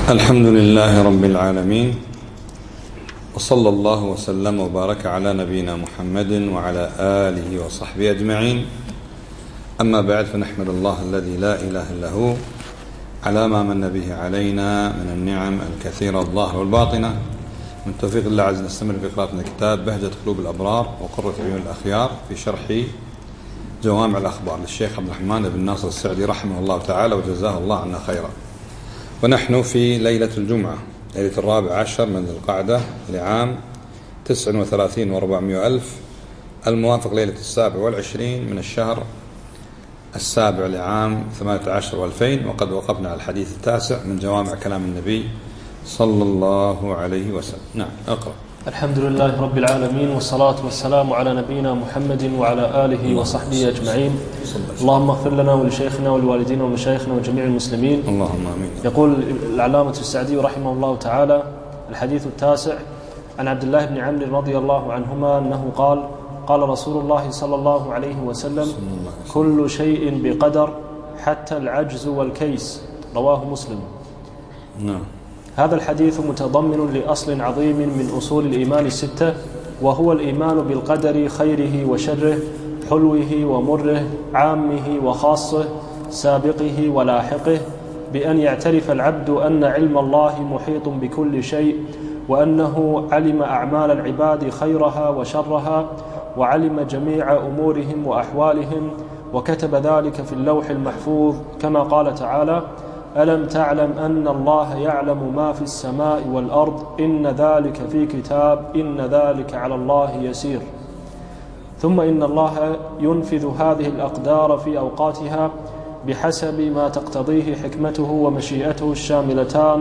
الحمد لله رب العالمين، وصلى الله وسلم وبارك على نبينا محمد وعلى آله وصحبه أجمعين. أما بعد، فنحمد الله الذي لا إله إلا هو على ما من به علينا من النعم الكثيرة الظاهرة والباطنة. من توفيق الله عز وجل نستمر في قراءة كتاب بهجة قلوب الأبرار وقرة عيون الأخيار في شرح جوامع الأخبار للشيخ عبد الرحمن بن ناصر السعدي رحمه الله تعالى وجزاه الله عنا خيرا. ونحن في ليلة الجمعة، ليلة 14 من ذي القعدة لعام 39 و400 ألف، الموافق ليلة 27 من الشهر 7 لعام 18 و2000. وقد وقفنا على الحديث 9 من جوامع كلام النبي صلى الله عليه وسلم. نعم، اقرأ. الحمد لله رب العالمين، والصلاة والسلام على نبينا محمد وعلى آله وصحبه أجمعين. اللهم اغفر لنا ولشيخنا ولوالدينا ومشايخنا وجميع المسلمين، اللهم آمين. يقول العلامة السعدي رحمه الله تعالى: الحديث 9 عن عبد الله بن عمرو رضي الله عنهما أنه قال: قال رسول الله صلى الله عليه وسلم: كل شيء بقدر حتى العجز والكيس. رواه مسلم. نعم. هذا الحديث متضمن لأصل عظيم من أصول الإيمان الستة، وهو الإيمان بالقدر خيره وشره، حلوه ومره، عامه وخاصه، سابقه ولاحقه، بأن يعترف العبد أن علم الله محيط بكل شيء، وأنه علم أعمال العباد خيرها وشرها، وعلم جميع أمورهم وأحوالهم، وكتب ذلك في اللوح المحفوظ، كما قال تعالى: ألم تعلم أن الله يعلم ما في السماء والأرض، إن ذلك في كتاب، إن ذلك على الله يسير. ثم إن الله ينفذ هذه الأقدار في أوقاتها بحسب ما تقتضيه حكمته ومشيئته الشاملتان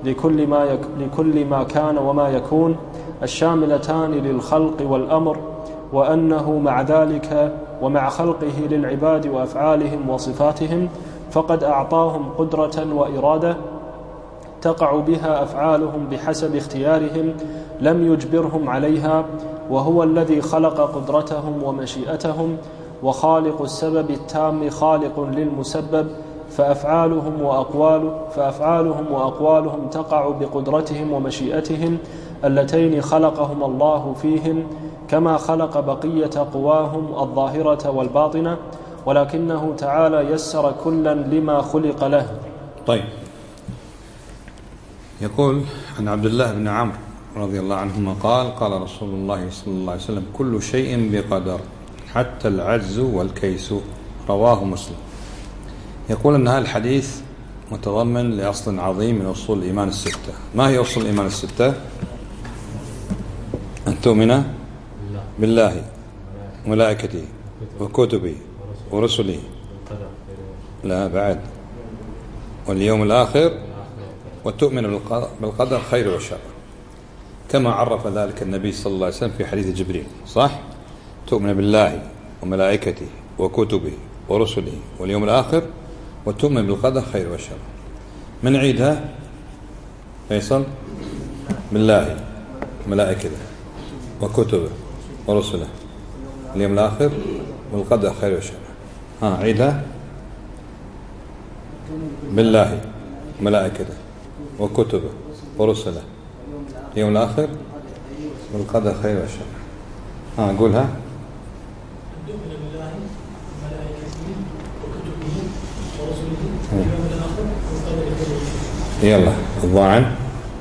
لكل ما كان وما يكون، الشاملتان للخلق والأمر، وأنه مع ذلك ومع خلقه للعباد وأفعالهم وصفاتهم فقد أعطاهم قدرة وإرادة تقع بها أفعالهم بحسب اختيارهم، لم يجبرهم عليها، وهو الذي خلق قدرتهم ومشيئتهم، وخالق السبب التام خالق للمسبب، فأفعالهم وأقوالهم تقع بقدرتهم ومشيئتهم اللتين خلقهم الله فيهم، كما خلق بقية قواهم الظاهرة والباطنة، ولكنه تعالى يسر كلا لما خلق له. طيب، يقول عن عبد الله بن عمرو رضي الله عنهما قال: قال رسول الله صلى الله عليه وسلم: كل شيء بقدر حتى العجز والكيس. رواه مسلم. يقول أن هذا الحديث متضمن لأصل عظيم من أصول الإيمان الستة. ما هي أصول الإيمان الستة؟ أن تؤمن بالله وملائكته وكتبه ورسله، لا بعد، واليوم الآخر، وتؤمن بالقدر خير وشر، كما عرف ذلك النبي صلى الله عليه وسلم في حديث جبريل، صح؟ تؤمن بالله وملائكته وكتبه ورسله واليوم الآخر، وتؤمن بالقدر خير وشر. من عيدها فيصل؟ بالله وملائكته وكتبه ورسله اليوم الآخر والقدر خير وشر. عيدها: بالله وملائكته وكتبه ورسله اليوم الآخر والقدر خير وشر. قولها: يلا الضاعن.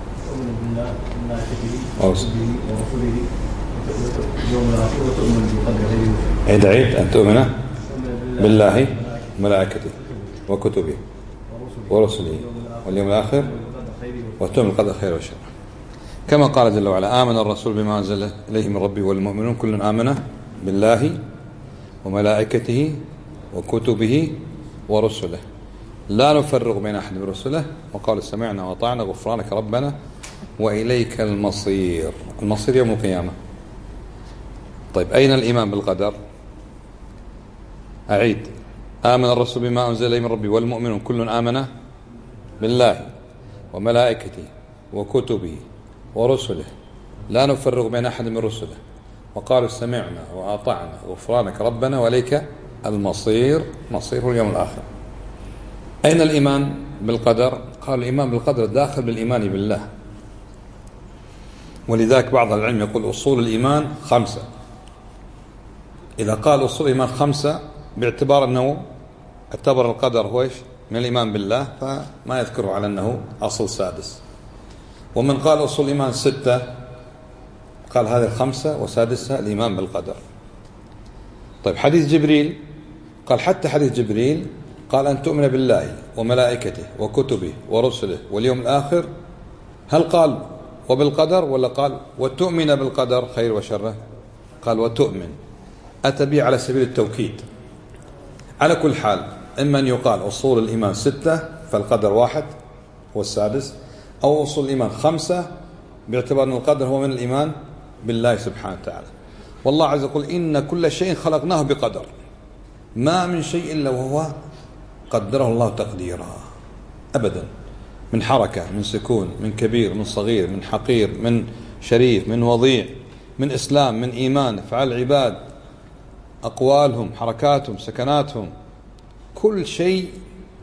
عيد أن تؤمن بالله وملائكته وكتبه ورسله واليوم الآخر وتؤمن بالقدر خير وشر، كما قال جل وعلا: آمن الرسول بما أنزل إليه من ربه والمؤمنون كل آمن بالله وملائكته وكتبه ورسله لا نفرق بين أحد من رسله، وقال: سمعنا وأطعنا غفرانك ربنا وإليك المصير. المصير يوم القيامة. طيب، أين الإيمان بالقدر؟ أعيد: آمن الرسول بما أنزل إليه من ربه والمؤمنون كل آمن بالله وملائكته وكتبه ورسله لا نفرق بين أحد من رسله، وقالوا: سمعنا وأطعنا غفرانك ربنا وإليك المصير. مصير اليوم الآخر. أين الإيمان بالقدر؟ قال الإيمان بالقدر داخل بالإيمان بالله، ولذلك بعض العلم يقول أصول الإيمان 5. إذا قال أصول الإيمان 5 باعتبار أنه اعتبر القدر هو إيش؟ من الإيمان بالله، فما يذكره على أنه أصل سادس. ومن قال أصول الإيمان 6 قال هذه 5 وسادسها الإيمان بالقدر. طيب حديث جبريل قال حتى حديث جبريل قال أن تؤمن بالله وملائكته وكتبه ورسله واليوم الآخر، هل قال وبالقدر ولا قال وتؤمن بالقدر خير وشره؟ قال وتؤمن، أتى به على سبيل التوكيد. على كل حال إما أن يقال أصول الإيمان 6 فالقدر 1 هو السادس، أو أصول الإيمان 5 باعتبار أن القدر هو من الإيمان بالله سبحانه وتعالى. والله عز وجل يقول إن كل شيء خلقناه بقدر، ما من شيء إلا وهو قدره الله تقديرا أبدا، من حركة، من سكون، من كبير، من صغير، من حقير، من شريف، من وضيع، من إسلام، من إيمان، أفعال العباد، أقوالهم، حركاتهم، سكناتهم، كل شيء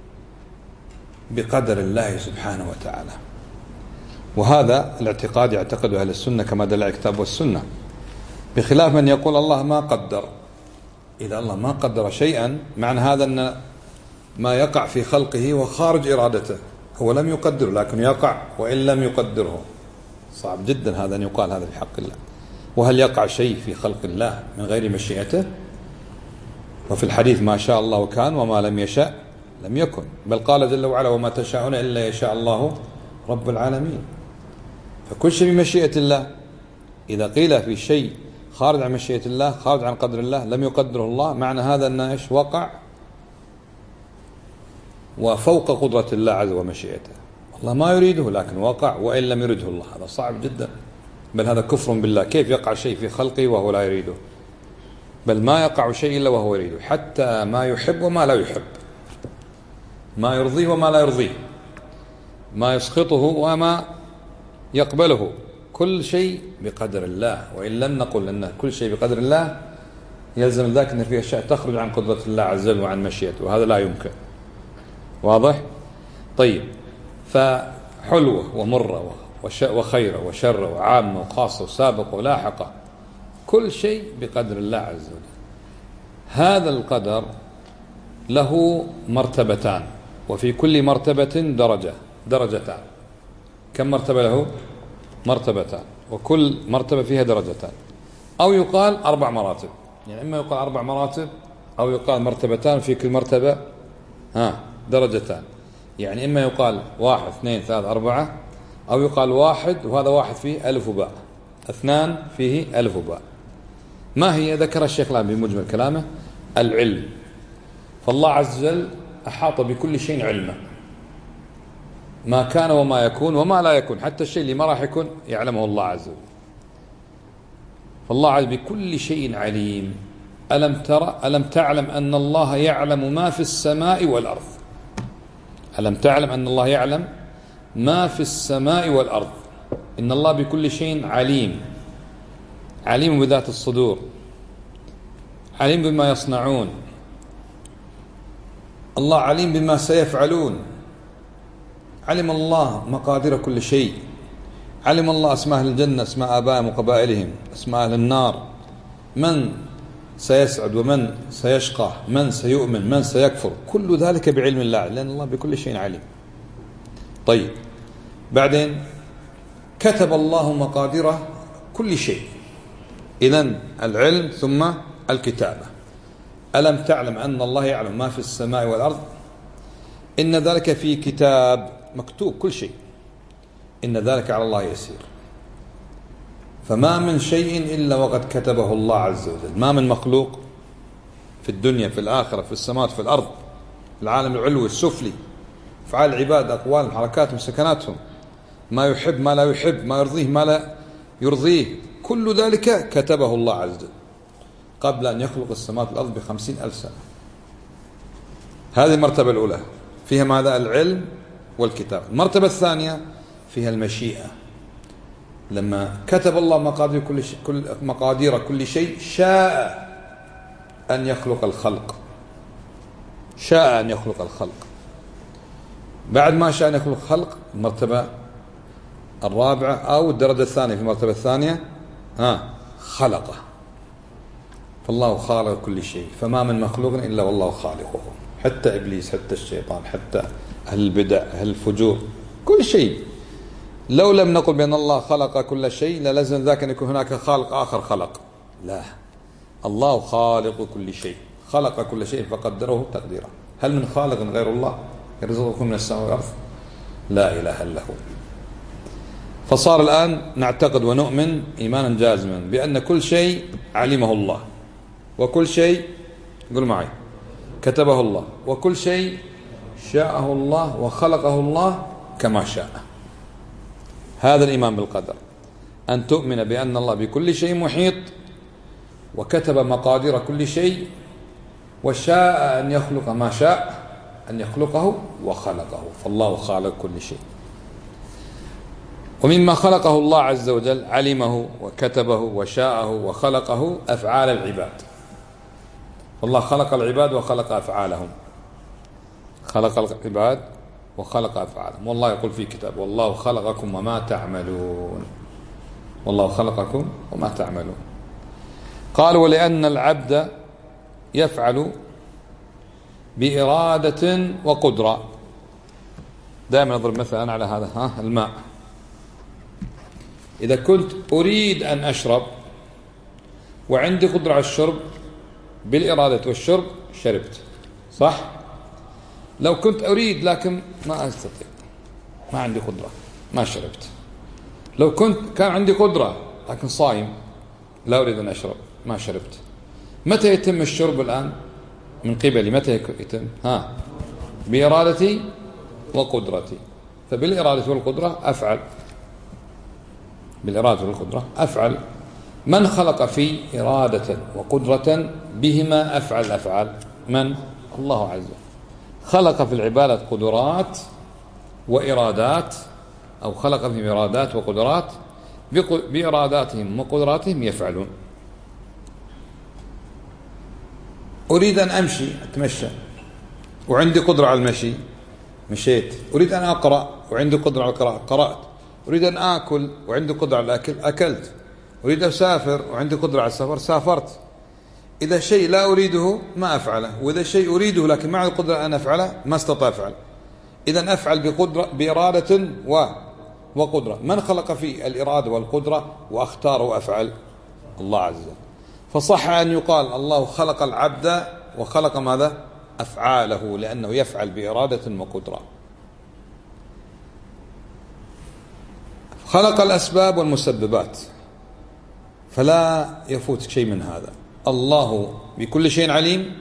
بقدر الله سبحانه وتعالى. وهذا الاعتقاد يعتقده أهل السنة كما دل الكتاب والسنة، بخلاف من يقول الله ما قدر. إذا الله ما قدر شيئا معنى هذا أن ما يقع في خلقه وخارج إرادته، هو لم يقدره لكن يقع وإن لم يقدره. صعب جدا هذا أن يقال هذا في حق الله. وهل يقع شيء في خلق الله من غير مشيئته؟ وفي الحديث ما شاء الله كان وما لم يشاء لم يكن، بل قال جل وعلا وما تشاءون إلا يشاء الله رب العالمين. فكل شيء بمشيئة الله. إذا قيل في شيء خارج عن مشيئة الله، خارج عن قدر الله، لم يقدره الله، معنى هذا أنه إيش؟ وقع وفوق قدرة الله عز ومشيئته. الله ما يريده لكن وقع وإن لم يريده الله. هذا صعب جدا، بل هذا كفر بالله. كيف يقع شيء في خلقه وهو لا يريده؟ بل ما يقع شيء إلا وهو يريده، حتى ما يحب وما لا يحب، ما يرضيه وما لا يرضيه، ما يسخطه وما يقبله، كل شيء بقدر الله. وإن لم نقل أن كل شيء بقدر الله يلزم ذلك أن فيه أشياء تخرج عن قدرة الله عز وجل وعن مشيئته، وهذا لا يمكن. واضح؟ طيب، فحلوة ومرة وخيرة وشرة وعامة وخاصة وسابقة ولاحقة، كل شيء بقدر الله عز وجل. هذا القدر له مرتبتان، وفي كل مرتبة درجتان. كم مرتبة له؟ مرتبتان، وكل مرتبة فيها درجتان. أو يقال 4 مراتب، يعني إما يقال 4 مراتب أو يقال مرتبتان في كل مرتبة درجتان. يعني إما يقال 1 2 3 4، أو يقال 1 وهذا 1 فيه ألف وباء، 2 فيه ألف وباء. ما هي؟ ذكر الشيخ الآن بمجمل كلامه العلم. فالله عز وجل أحاط بكل شيء علما، ما كان وما يكون وما لا يكون، حتى الشيء اللي ما راح يكون يعلمه الله عز وجل. فالله عز وجل بكل شيء عليم. ألم تعلم أن الله يعلم ما في السماء والأرض؟ ألم تعلم أن الله يعلم ما في السماء والأرض؟ إن الله بكل شيء عليم، عليم بذات الصدور، عليم بما يصنعون، الله عليم بما سيفعلون. علم الله مقادير كل شيء، علم الله أسماء أهل الجنة، أسماء آبائهم وقبائلهم، أسماء أهل النار، من سيسعد ومن سيشقى، من سيؤمن من سيكفر، كل ذلك بعلم الله، لأن الله بكل شيء عليم. طيب، بعدين كتب الله مقادير كل شيء. إذن العلم ثم الكتابة. ألم تعلم أن الله يعلم ما في السماء والأرض؟ إن ذلك في كتاب، مكتوب كل شيء، إن ذلك على الله يسير. فما من شيء إلا وقد كتبه الله عز وجل. ما من مخلوق في الدنيا، في الآخرة، في السماوات، في الأرض، في العالم العلوي السفلي، أفعال العباد، أقوالهم، حركاتهم، سكناتهم، ما يحب ما لا يحب، ما يرضيه ما لا يرضيه، كل ذلك كتبه الله عز وجل قبل أن يخلق السماوات والأرض ب50,000 سنة. هذه المرتبة الأولى، فيها ماذا؟ العلم والكتاب. المرتبة الثانية فيها المشيئة. لما كتب الله مقادير كل شيء، شاء أن يخلق الخلق، شاء أن يخلق الخلق. بعد ما شاء أن يخلق خلق المرتبة الرابعة أو الدرجة الثانية في المرتبة الثانية خلقه. فالله خالق كل شيء، فما من مخلوق إلا والله خالقه، حتى إبليس، حتى الشيطان، حتى أهل البدع، أهل الفجور، كل شيء. لو لم نقل بأن الله خلق كل شيء للزم ذاك أن يكون هناك خالق آخر خلق. لا، الله خالق كل شيء، خلق كل شيء فقدره تقديرا. هل من خالق غير الله يرزقكم من السماء والأرض؟ لا إله إلا هو. فصار الآن نعتقد ونؤمن إيمانا جازما بأن كل شيء علمه الله، وكل شيء قل معي كتبه الله، وكل شيء شاءه الله وخلقه الله كما شاء. هذا الإيمان بالقدر، أن تؤمن بأن الله بكل شيء محيط، وكتب مقادير كل شيء، وشاء أن يخلق ما شاء أن يخلقه وخلقه. فالله خالق كل شيء. ومما خلقه الله عز وجل علمه وكتبه وشاءه وخلقه أفعال العباد. فالله خلق العباد وخلق أفعالهم، خلق العباد وخلق أفعالهم. والله يقول في كتاب: والله خلقكم وما تعملون. والله خلقكم وما تعملون. قال: ولأن العبد يفعل بإرادة وقدرة. دائما أضرب مثلا على هذا، الماء. إذا كنت أريد أن أشرب وعندي قدرة على الشرب بالإرادة والشرب شربت، صح؟ لو كنت أريد لكن ما أستطيع، ما عندي قدرة، ما شربت. لو كان عندي قدرة لكن صايم لا أريد أن أشرب، ما شربت. متى يتم الشرب الآن من قبلي؟ متى يتم؟ بإرادتي وقدرتي. فبالإرادة والقدرة أفعل، بالإرادة والقدرة أفعل. من خلق في إرادة وقدرة بهما أفعل الأفعال؟ من؟ الله عز وجل. خلق في العبادة قدرات وإرادات، أو خلق في إرادات وقدرات، بإراداتهم وقدراتهم يفعلون. أريد أن أمشي أتمشى وعندي قدرة على المشي مشيت. أريد أن أقرأ وعندي قدرة على القراءة قرأت. أريد أن آكل وعندي قدرة على الأكل أكلت. أريد أن أسافر وعندي قدرة على السفر سافرت. إذا شيء لا أريده ما أفعله، وإذا شيء أريده لكن ما عندي قدرة أن أفعله ما استطاع أفعل. إذن أفعل بإرادة وقدرة. من خلق في الإرادة والقدرة واختار وأفعل؟ الله عز وجل. فصح أن يقال الله خلق العبد وخلق ماذا؟ أفعاله، لأنه يفعل بإرادة وقدرة. خلق الأسباب والمسببات، فلا يفوتك شيء من هذا. الله بكل شيء عليم،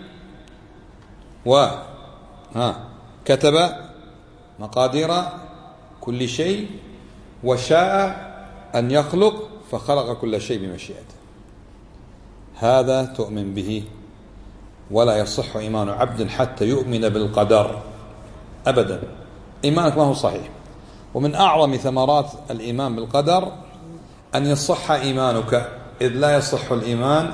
كتب مقادير كل شيء، وشاء أن يخلق فخلق كل شيء بمشيئته. هذا تؤمن به، ولا يصح إيمان عبد حتى يؤمن بالقدر أبدا. إيمانك ما هو صحيح. ومن أعظم ثمرات الإيمان بالقدر أن يصح إيمانك، إذ لا يصح الإيمان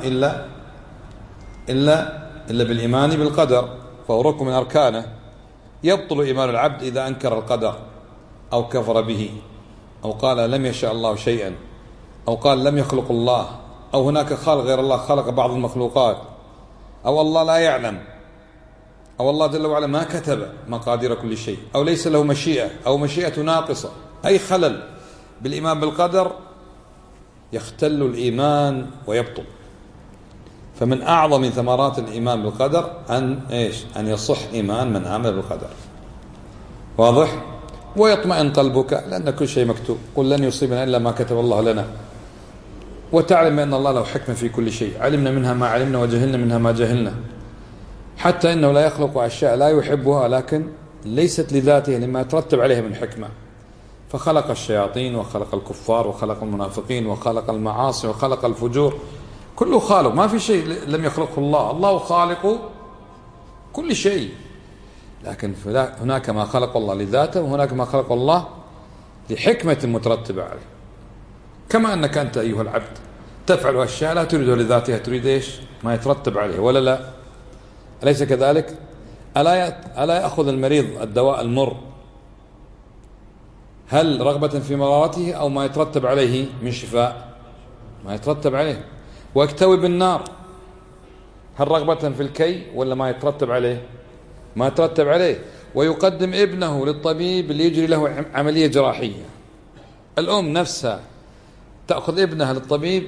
إلا بالإيمان بالقدر، فهو ركن من أركانه. يبطل إيمان العبد إذا أنكر القدر أو كفر به، أو قال لم يشاء الله شيئا، أو قال لم يخلق الله، أو هناك خالق غير الله خلق بعض المخلوقات، أو الله لا يعلم، أو الله جل وعلا ما كتب مقادير كل شيء، أو ليس له مشيئة، أو مشيئة ناقصة. أي خلل بالإيمان بالقدر يختل الإيمان ويبطل. فمن أعظم ثمرات الإيمان بالقدر أن يصح إيمان من آمن بالقدر. واضح؟ ويطمئن قلبك لأن كل شيء مكتوب. قل لن يصيبنا إلا ما كتب الله لنا. وتعلم أن الله له حكمة في كل شيء، علمنا منها ما علمنا وجهلنا منها ما جهلنا. حتى إنه لا يخلق أشياء لا يحبها، لكن ليست لذاته لما يترتب عليها من حكمة. فخلق الشياطين وخلق الكفار وخلق المنافقين وخلق المعاصي وخلق الفجور. كله خالق، ما في شيء لم يخلقه الله. الله خالق كل شيء، لكن هناك ما خلق الله لذاته، وهناك ما خلق الله لحكمة مترتبة عليه. كما أنك أنت أيها العبد تفعل أشياء لا تريدها لذاتها، تريد إيش؟ ما يترتب عليه، ولا لا؟ أليس كذلك؟ ألا يأخذ المريض الدواء المر هل رغبة في مرارته أو ما يترتب عليه من شفاء؟ ما يترتب عليه. ويكتوي بالنار، هل رغبة في الكي ولا ما يترتب عليه؟ ما يترتب عليه. ويقدم ابنه للطبيب اللي يجري له عملية جراحية. الأم نفسها تأخذ ابنها للطبيب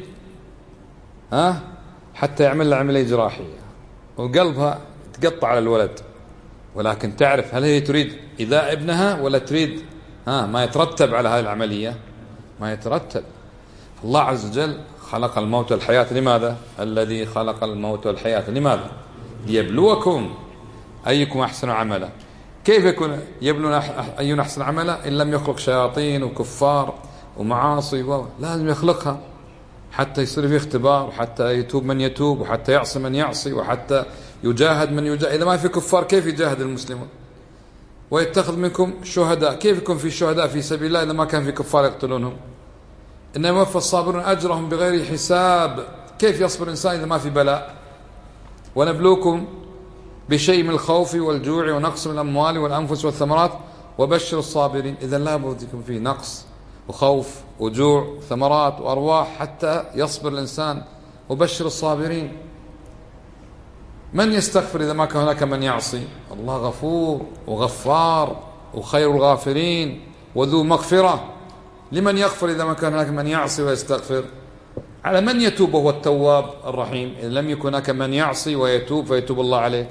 حتى يعمل له عملية جراحية، وقلبها تقطع على الولد، ولكن تعرف هل هي تريد إيذاء ابنها ولا تريد ما يترتب على هذه العملية؟ ما يترتب. الله عز وجل خلق الموت والحياة لماذا؟ الذي خلق الموت والحياة لماذا؟ ليبلوكم أيكم أحسن عملا. كيف يكون يبلون أينا أحسن عملا إن لم يخلق شياطين وكفار ومعاصي؟ لازم يخلقها حتى يصير فيه اختبار، وحتى يتوب من يتوب، وحتى يعصي من يعصي، وحتى يجاهد من يجاهد. إذا ما في كفار كيف يجاهد المسلمون؟ ويتخذ منكم شهداء، كيف يكون في شهداء في سبيل الله إذا ما كان في كفار يقتلونهم؟ إنما يوفى الصابرون أجرهم بغير حساب. كيف يصبر الإنسان إذا ما في بلاء؟ ونبلوكم بشيء من الخوف والجوع ونقص من الأموال والأنفس والثمرات وبشر الصابرين. إذا لا بد يكون فيه نقص وخوف وجوع ثمرات وأرواح حتى يصبر الإنسان. وبشر الصابرين. من يستغفر إذا ما كان هناك من يعصي؟ الله غفور وغفار وخير الغافرين وذو مغفرة. لمن يغفر إذا ما كان هناك من يعصي ويستغفر؟ على من يتوب وهو التواب الرحيم. إذا لم يكن هناك من يعصي ويتوب فيتوب الله عليه.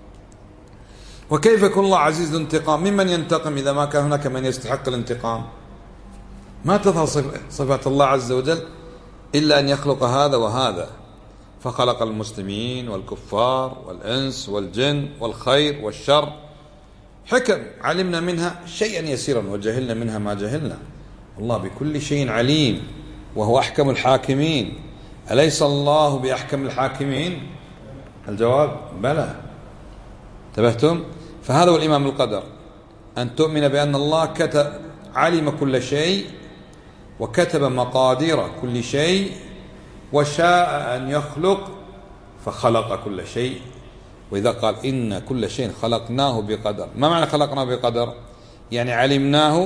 وكيف يكون الله عزيز الانتقام؟ ممن ينتقم إذا ما كان هناك من يستحق الانتقام؟ ما تظهر صفات الله عز وجل إلا أن يخلق هذا وهذا. فخلق المسلمين والكفار والإنس والجن والخير والشر، حكم علمنا منها شيئا يسيرا وجهلنا منها ما جهلنا. الله بكل شيء عليم وهو أحكم الحاكمين. أليس الله بأحكم الحاكمين؟ الجواب بلى. انتبهتم؟ فهذا هو الإيمان بالقدر، أن تؤمن بأن الله علم كل شيء وكتب مقادير كل شيء وشاء أن يخلق فخلق كل شيء. وإذا قال إن كل شيء خلقناه بقدر، ما معنى خلقناه بقدر؟ يعني علمناه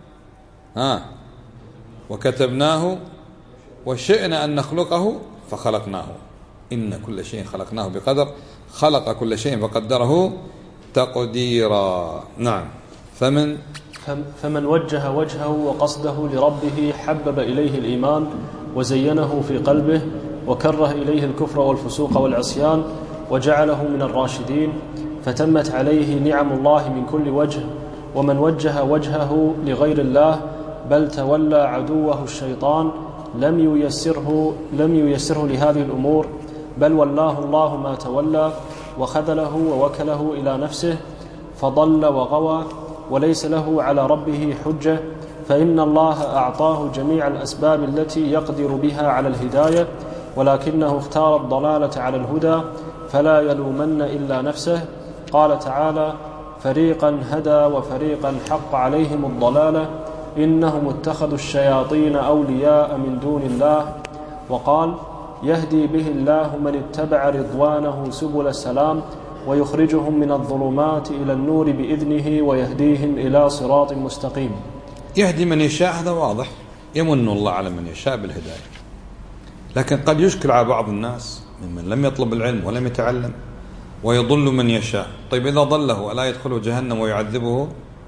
وكتبناه وشئنا أن نخلقه فخلقناه. إن كل شيء خلقناه بقدر، خلق كل شيء فقدره تقديرا. نعم. فمن وجه وجهه وقصده لربه حبب إليه الإيمان وزينه في قلبه وكره إليه الكفر والفسوق والعصيان وجعله من الراشدين، فتمت عليه نعم الله من كل وجه. ومن وجه وجهه لغير الله بل تولى عدوه الشيطان لم ييسره لهذه الأمور، بل ولاه الله ما تولى وخذله ووكله إلى نفسه فضل وغوى، وليس له على ربه حجة، فإن الله أعطاه جميع الأسباب التي يقدر بها على الهداية، ولكنه اختار الضلالة على الهدى، فلا يلومن إلا نفسه. قال تعالى: فريقا هدى وفريقا حق عليهم الضلالة إنهم اتخذوا الشياطين أولياء من دون الله. وقال: يهدي به الله من اتبع رضوانه سبل السلام ويخرجهم من الظلمات إلى النور بإذنه ويهديهم إلى صراط مستقيم. يهدي من يشاء، هذا واضح، يمن الله على من يشاء بالهداية. لكن قد يشكل على بعض الناس ممن لم يطلب العلم ولم يتعلم ويضل من يشاء. طيب إذا ضله ألا يدخله جهنم ويعذبه؟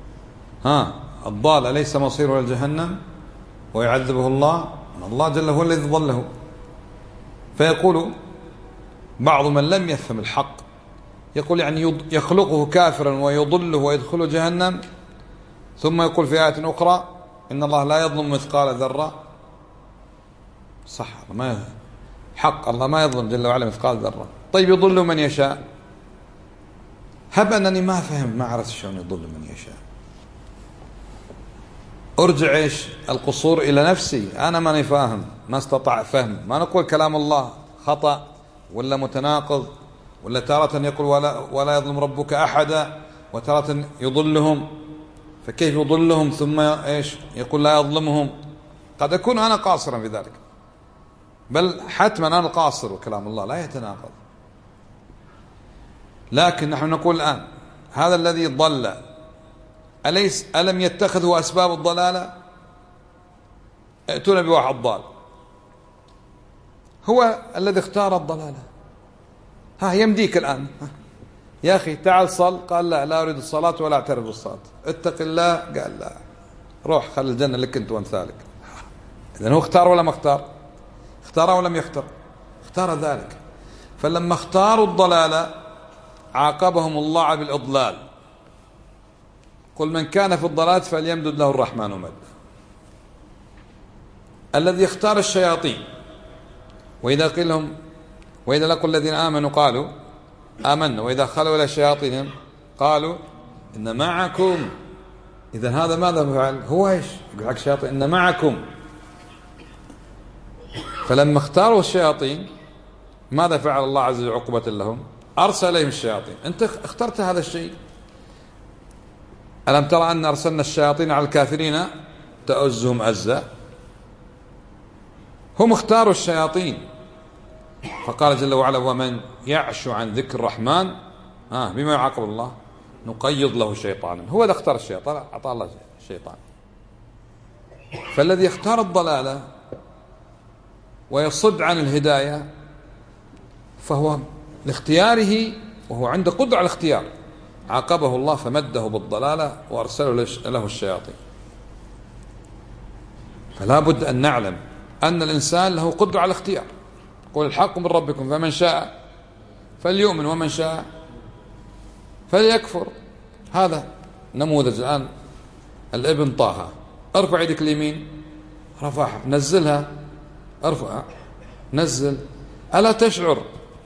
الضال أليس مصيره إلى جهنم ويعذبه الله؟ الله جل هو الذي ضله. فيقول بعض من لم يفهم الحق، يقول يعني يخلقه كافرا ويضله ويدخله جهنم، ثم يقول في آية أخرى إن الله لا يظلم مثقال ذرة. صح، ما حق الله ما يظلم جل وعلا مثقال ذرة. طيب يضل من يشاء. هب أنني ما فهم، ما عرفت شلون يضل من يشاء. أرجع إيش القصور إلى نفسي، أنا ماني فاهم، ما استطاع فهم. ما نقول كلام الله خطأ ولا متناقض، ولا تارة يقول ولا يظلم ربك أحدا، وتارة يضلهم. فكيف يضلهم ثم إيش يقول لا يظلمهم؟ قد أكون أنا قاصرا في ذلك، بل حتما أنا القاصر، وكلام الله لا يتناقض. لكن نحن نقول الآن هذا الذي ضل ألم يتخذوا أسباب الضلالة؟ ائتون بواحد ضال، هو الذي اختار الضلالة. يمديك الآن يا أخي تعال صل، قال لا أريد الصلاة ولا أعترف بالصلاة. اتق الله، قال لا، روح خلي الجنة لك أنت وأمثالك. إذن هو اختار ولا ما اختار؟ اختار ولم يختار؟ اختار ذلك. فلما اختاروا الضلالة عاقبهم الله بالإضلال. قل من كان في الضلال فليمدد له الرحمن مد. الذي اختار الشياطين، وإذا لقوا الذين آمنوا قالوا آمنا وإذا خلوا إلى شياطينهم قالوا إن معكم. إذا هذا ماذا فعل؟ هو إيش يقول حق الشياطين؟ إن معكم. فلما اختاروا الشياطين ماذا فعل الله عز وجل عقوبة لهم؟ أرسل إليهم الشياطين. أنت اخترت هذا الشيء. ألم ترى أن أرسلنا الشياطين على الكافرين تؤزهم أزا؟ هم اختاروا الشياطين. فقال جل وعلا ومن يعش عن ذكر الرحمن بما يعاقب الله نقيض له شيطانا. هو إذا اختار الشيطان أعطى الله الشيطان. فالذي اختار الضلالة ويصد عن الهداية فهو لاختياره وهو عنده قدرة على الاختيار عاقبه الله فمده بالضلالة وأرسله له الشياطين. فلا بد أن نعلم أن الإنسان له قدرة على الاختيار. قل الحق من ربكم فمن شاء فليؤمن ومن شاء فليكفر. هذا نموذج الآن. الابن طه، ارفع يدك اليمين، رفعها، نزلها، ارفع، نزل. ألا تشعر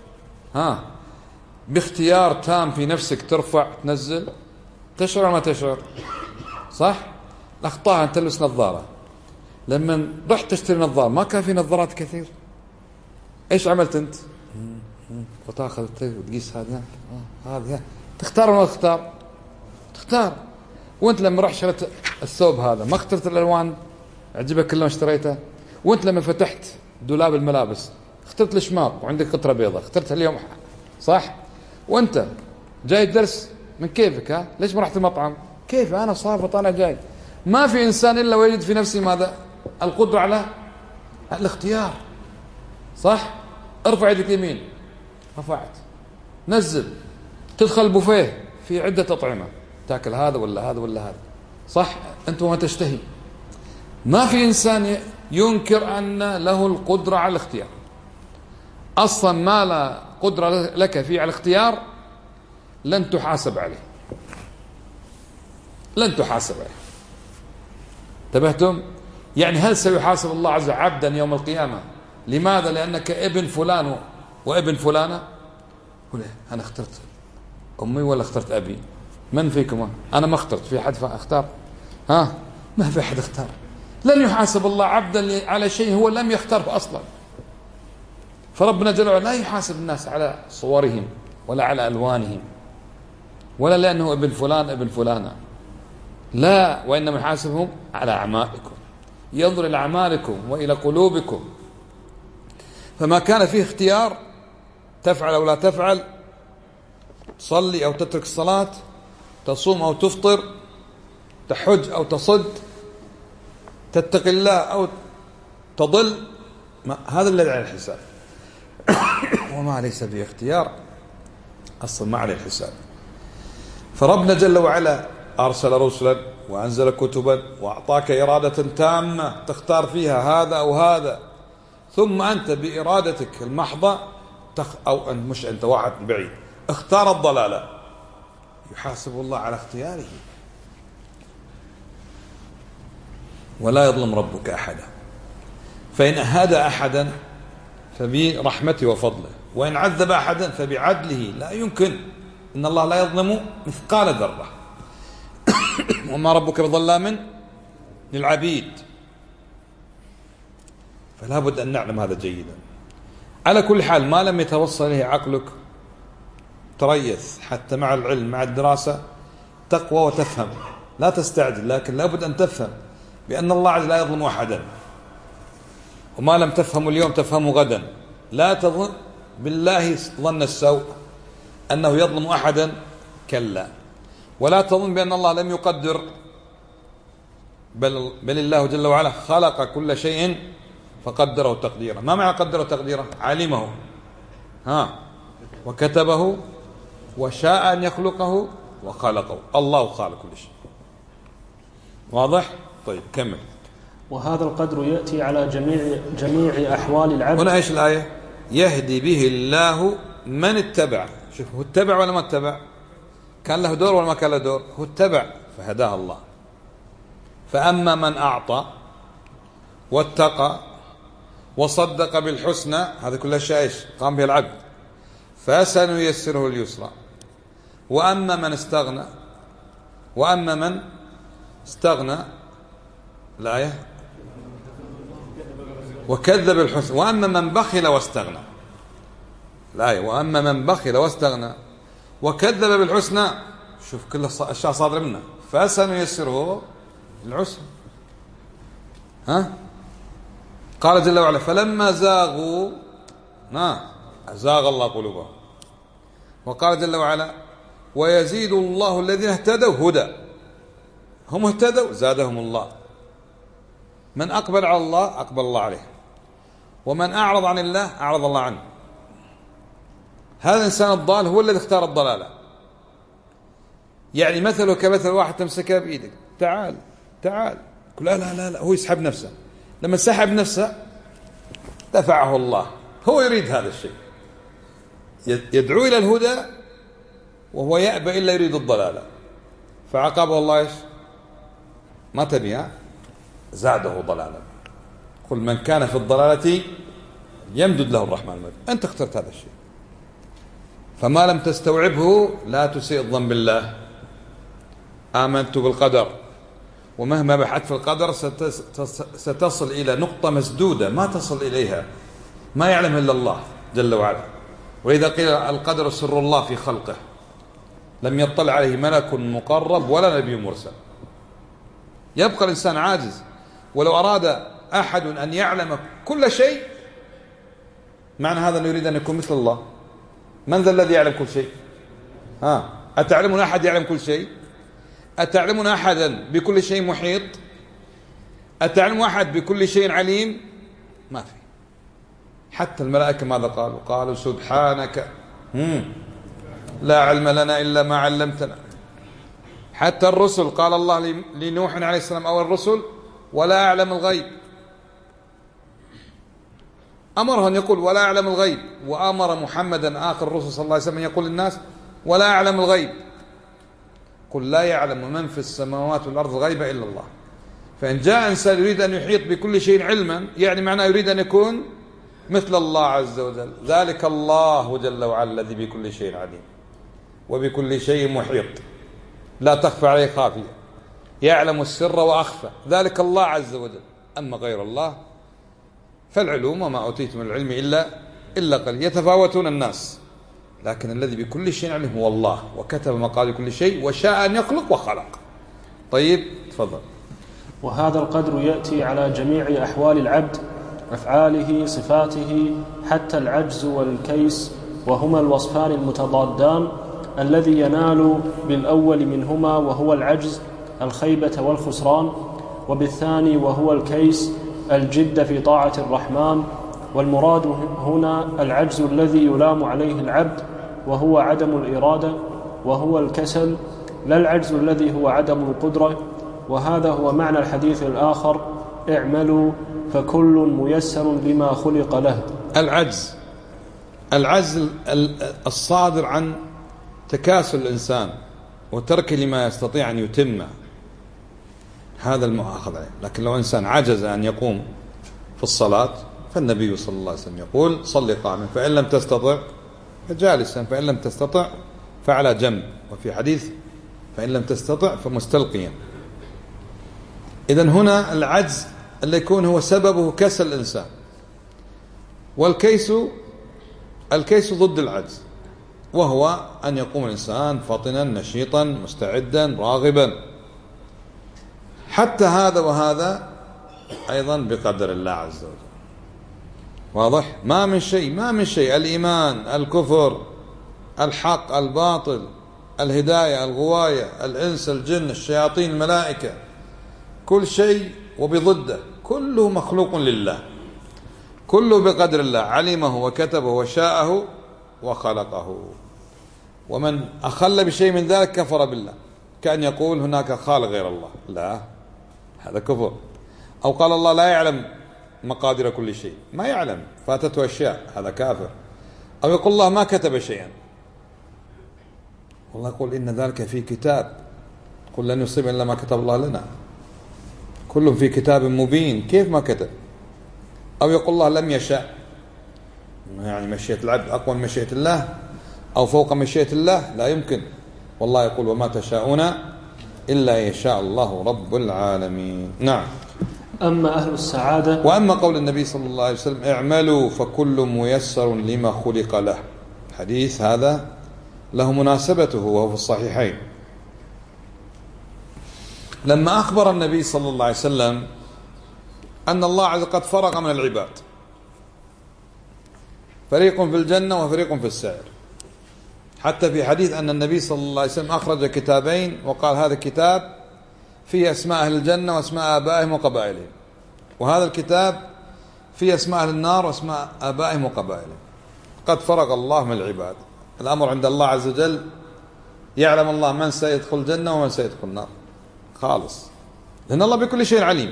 باختيار تام في نفسك ترفع تنزل؟ تشعر ما تشعر؟ صح؟ الأخطاء أن تلبس نظارة. لما رحت تشتري نظارة ما كان في نظارات كثير، ايش عملت انت؟ وتاخذ وتقيس هذا تختار ولا تختار؟ تختار. وانت لما رحت شريت الثوب هذا ما اخترت الالوان عجبك كلهم اشتريته؟ وانت لما فتحت دولاب الملابس اخترت الشماغ وعندك قطره بيضاء اخترتها اليوم، صح؟ وانت جاي الدرس من كيفك، ليش ما رحت المطعم؟ كيف انا صابط انا جاي. ما في انسان الا ويجد في نفسه ماذا؟ القدره على الاختيار، صح؟ ارفع يدك اليمين، رفعت، نزل، تدخل البوفيه في عدة أطعمة تاكل هذا ولا هذا ولا هذا، صح؟ أنت وما تشتهي. ما في إنسان ينكر أن له القدرة على الاختيار. أصلا ما لا قدرة لك فيه على الاختيار لن تحاسب عليه، لن تحاسب عليه. انتبهتم؟ يعني هل سيحاسب الله عز وجل عبدا يوم القيامة؟ لماذا؟ لأنك ابن فلان وابن فلانة. أنا اخترت أمي ولا اخترت أبي؟ من فيكم؟ أنا ما اخترت. في حد اختار؟ ما في أحد اختار. لن يحاسب الله عبدا على شيء هو لم يختاره أصلا. فربنا جل وعلا لا يحاسب الناس على صورهم ولا على ألوانهم ولا لأنه ابن فلان ابن فلانة، لا، وإنما يحاسبهم على أعمالكم، ينظر إلى أعمالكم وإلى قلوبكم. فما كان فيه اختيار تفعل أو لا تفعل، تصلي أو تترك الصلاة، تصوم أو تفطر، تحج أو تصد، تتقي الله أو تضل، هذا الذي على الحساب. وما ليس به اختيار أصلا ما عليه الحساب. فربنا جل وعلا أرسل رسلا وأنزل كتبا وأعطاك إرادة تامة تختار فيها هذا أو هذا، ثم أنت بإرادتك المحضة أو مش أنت واحد بعيد اختار الضلالة، يحاسب الله على اختياره. ولا يظلم ربك أحدا، فإن أهدى أحدا فبرحمته وفضله، وإن عذب أحدا فبعدله. لا يمكن، إن الله لا يظلم مثقال ذرة وما ربك بظلام للعبيد. فلا بد أن نعلم هذا جيدا. على كل حال ما لم يتوصل إليه عقلك تريث حتى مع العلم مع الدراسة تقوى وتفهم، لا تستعجل، لكن لا بد أن تفهم بأن الله عز لا يظلم أحدا. وما لم تفهم اليوم تفهمه غدا. لا تظن بالله ظن السوء أنه يظلم أحدا، كلا. ولا تظن بأن الله لم يقدر، بل الله جل وعلا خلق كل شيء فقدره تقديرا. ما معنى قدره تقديرا؟ علمه وكتبه وشاء أن يخلقه وخلقه. الله خالق كل شيء. واضح؟ طيب كمل. وهذا القدر يأتي على جميع أحوال العبد. هنا إيش الآية؟ يهدي به الله من اتبع. شوف، هو اتبع ولا ما اتبع؟ كان له دور ولا ما كان له دور؟ هو اتبع فهداه الله. فأما من أعطى واتقى وصدق بالحسنى، هذا كل شيء ايش قام به العبد، فسنيسره اليسرى. وأما من استغنى الآية وكذب الحسنى. وأما من بخل واستغنى الآية. وأما من بخل واستغنى وكذب بالحسنى، شوف كل الأشياء صادرة منه، فسنيسره العسر. قال جل وعلا فلما زاغوا أزاغ الله قلوبهم. وقال جل وعلا ويزيد الله الذين اهتدوا هدى. هم اهتدوا زادهم الله. من أقبل على الله أقبل الله عليه، ومن أعرض عن الله أعرض الله عنه. هذا الإنسان الضال هو الذي اختار الضلالة. يعني مثله كمثل واحد تمسكه بإيدك، تعال قل لا هو يسحب نفسه. لما سحب نفسه دفعه الله. هو يريد هذا الشيء، يدعو إلى الهدى وهو يأبى إلا يريد الضلالة، فعقابه الله إيش؟ ما تبيها زاده ضلالا. قل من كان في الضلالة يمدد له الرحمن المجيد. أنت اخترت هذا الشيء، فما لم تستوعبه لا تسيء الظن بالله. آمنت بالقدر، ومهما بحثت في القدر ستصل إلى نقطة مسدودة ما تصل إليها، ما يعلم إلا الله جل وعلا. وإذا قيل القدر سر الله في خلقه لم يطلع عليه ملك مقرب ولا نبي مرسل. يبقى الإنسان عاجز. ولو أراد أحد أن يعلم كل شيء، معنى هذا أنه يريد أن يكون مثل الله. من ذا الذي يعلم كل شيء؟ أتعلمون أحد يعلم كل شيء؟ أتعلمون أحدا بكل شيء محيط؟ أتعلم أحد بكل شيء عليم؟ ما في. حتى الملائكة ماذا قالوا؟ قالوا سبحانك لا علم لنا إلا ما علمتنا. حتى الرسل قال الله لنوح عليه السلام أو الرسل ولا أعلم الغيب، أمره أن يقول ولا أعلم الغيب. وأمر محمدا آخر الرسل صلى الله عليه وسلم يقول للناس ولا أعلم الغيب. قل لا يعلم من في السماوات والأرض الغيب إلا الله. فإن جاء إنسان يريد أن يحيط بكل شيء علما، يعني معناه يريد أن يكون مثل الله عز وجل. ذلك الله جل وعلا الذي بكل شيء عليم وبكل شيء محيط، لا تخفى عليه خافية، يعلم السر وأخفى. ذلك الله عز وجل. أما غير الله فالعلوم وما أوتيت من العلم إلا قليل. يتفاوتون الناس، لكن الذي بكل شيء علم هو الله، وكتب مقادير كل شيء وشاء أن يخلق وخلق. طيب تفضل. وهذا القدر يأتي على جميع أحوال العبد، أفعاله، صفاته، حتى العجز والكيس، وهما الوصفان المتضادان. الذي ينال بالأول منهما وهو العجز الخيبة والخسران، وبالثاني وهو الكيس الجد في طاعة الرحمن. والمراد هنا العجز الذي يلام عليه العبد وهو عدم الإرادة، وهو الكسل، لا العجز الذي هو عدم القدرة. وهذا هو معنى الحديث الآخر اعملوا فكل ميسر لما خلق له. العجز الصادر عن تكاسل الإنسان وترك لما يستطيع أن يتمه، هذا المؤاخذ عليه. لكن لو إنسان عجز أن يقوم في الصلاة فالنبي صلى الله عليه وسلم يقول صل قائما فإن لم تستطع فجالسا فإن لم تستطع فعلى جنب، وفي حديث فإن لم تستطع فمستلقيا. إذن هنا العجز اللي يكون هو سببه كسل الإنسان. والكيس ضد العجز، وهو أن يقوم الإنسان فطنا نشيطا مستعدا راغبا. حتى هذا وهذا أيضا بقدر الله عز وجل. واضح؟ ما من شيء الإيمان الكفر الحق الباطل الهداية، الغواية، الإنس، الجن، الشياطين، الملائكة، كل شيء وبضده، كله مخلوق لله، كله بقدر الله، علمه وكتبه وشاءه وخلقه. ومن أخل بشيء من ذلك كفر بالله، كأن يقول هناك خالق غير الله، لا، هذا كفر. أو قال الله لا يعلم مقادير كل شيء، ما يعلم، فاتته أشياء، هذا كافر. أو يقول الله ما كتب شيئا، والله يقول إن ذلك في كتاب، قل لن يصيب إلا ما كتب الله لنا، كل في كتاب مبين، كيف ما كتب؟ أو يقول الله لم يشاء، يعني مشيئة العبد أقوى من مشيئة الله أو فوق مشيئة الله، لا يمكن. والله يقول وما تشاءون إلا يشاء الله رب العالمين. نعم. أما أهل السعادة. وأما قول النبي صلى الله عليه وسلم اعملوا فكل ميسر لما خلق له، حديث هذا له مناسبته وهو في الصحيحين. لما أخبر النبي صلى الله عليه وسلم أن الله عز وجل قد فرغ من العباد، فريق في الجنة وفريق في السعير، حتى في حديث أن النبي صلى الله عليه وسلم أخرج كتابين وقال هذا الكتاب فيه أسماء أهل الجنة وأسماء آبائهم وقبائلهم، وهذا الكتاب فيه أسماء أهل النار وأسماء آبائهم وقبائلهم. قد فرغ الله من العباد، الأمر عند الله عز وجل، يعلم الله من سيدخل الجنة ومن سيدخل النار خالص، لأن الله بكل شيء عليم.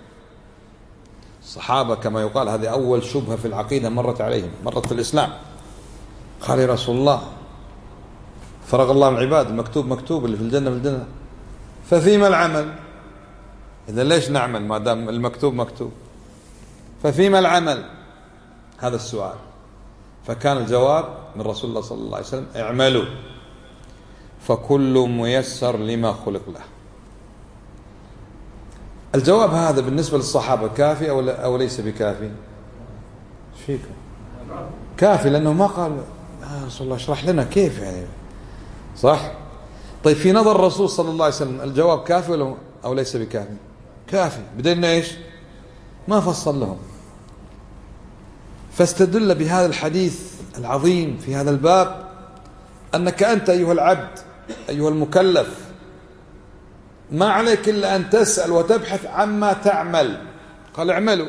الصحابة كما يقال هذه أول شبهة في العقيدة مرت عليهم، مرت في الإسلام. قال يا رسول الله فرغ الله من العباد، المكتوب مكتوب، اللي في الجنة في الجنة، ففيما العمل؟ إذا ليش نعمل ما دام المكتوب مكتوب؟ ففيما العمل؟ هذا السؤال. فكان الجواب من رسول الله صلى الله عليه وسلم اعملوا فكل ميسر لما خلق له. الجواب هذا بالنسبة للصحابة كافي أو ليس بكافي؟ ايش فيكم؟ كافي، لأنه ما قال يا رسول الله اشرح لنا كيف يعني، صح؟ طيب في نظر الرسول صلى الله عليه وسلم الجواب كافي أو ليس بكافي؟ كافي، بدلنا ايش؟ ما فصل لهم، فاستدل بهذا الحديث العظيم في هذا الباب أنك أنت أيها العبد أيها المكلف ما عليك إلا أن تسأل وتبحث عما تعمل. قال اعملوا.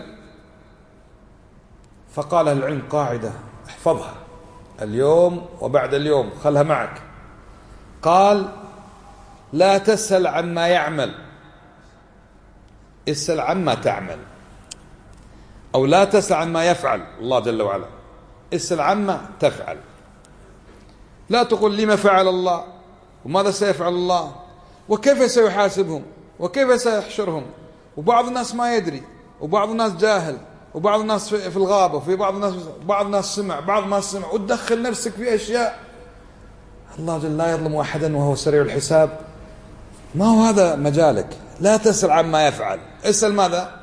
فقال العلم قاعدة احفظها اليوم وبعد اليوم، خلها معك. قال لا تسأل عما يعمل، اسأل عما تعمل. أو لا تسأل عما يفعل الله جل وعلا، اسأل عما تفعل. لا تقول لما فعل الله وماذا سيفعل الله وكيف سيحاسبهم وكيف سيحشرهم، وبعض الناس ما يدري، وبعض الناس جاهل، وبعض الناس في الغابة، وفي بعض الناس سمع، بعض ما سمع، وتدخل نفسك في أشياء. الله جل لا يظلم أحدا وهو سريع الحساب. ما هو هذا مجالك. لا تسأل عما يفعل، اسأل ماذا؟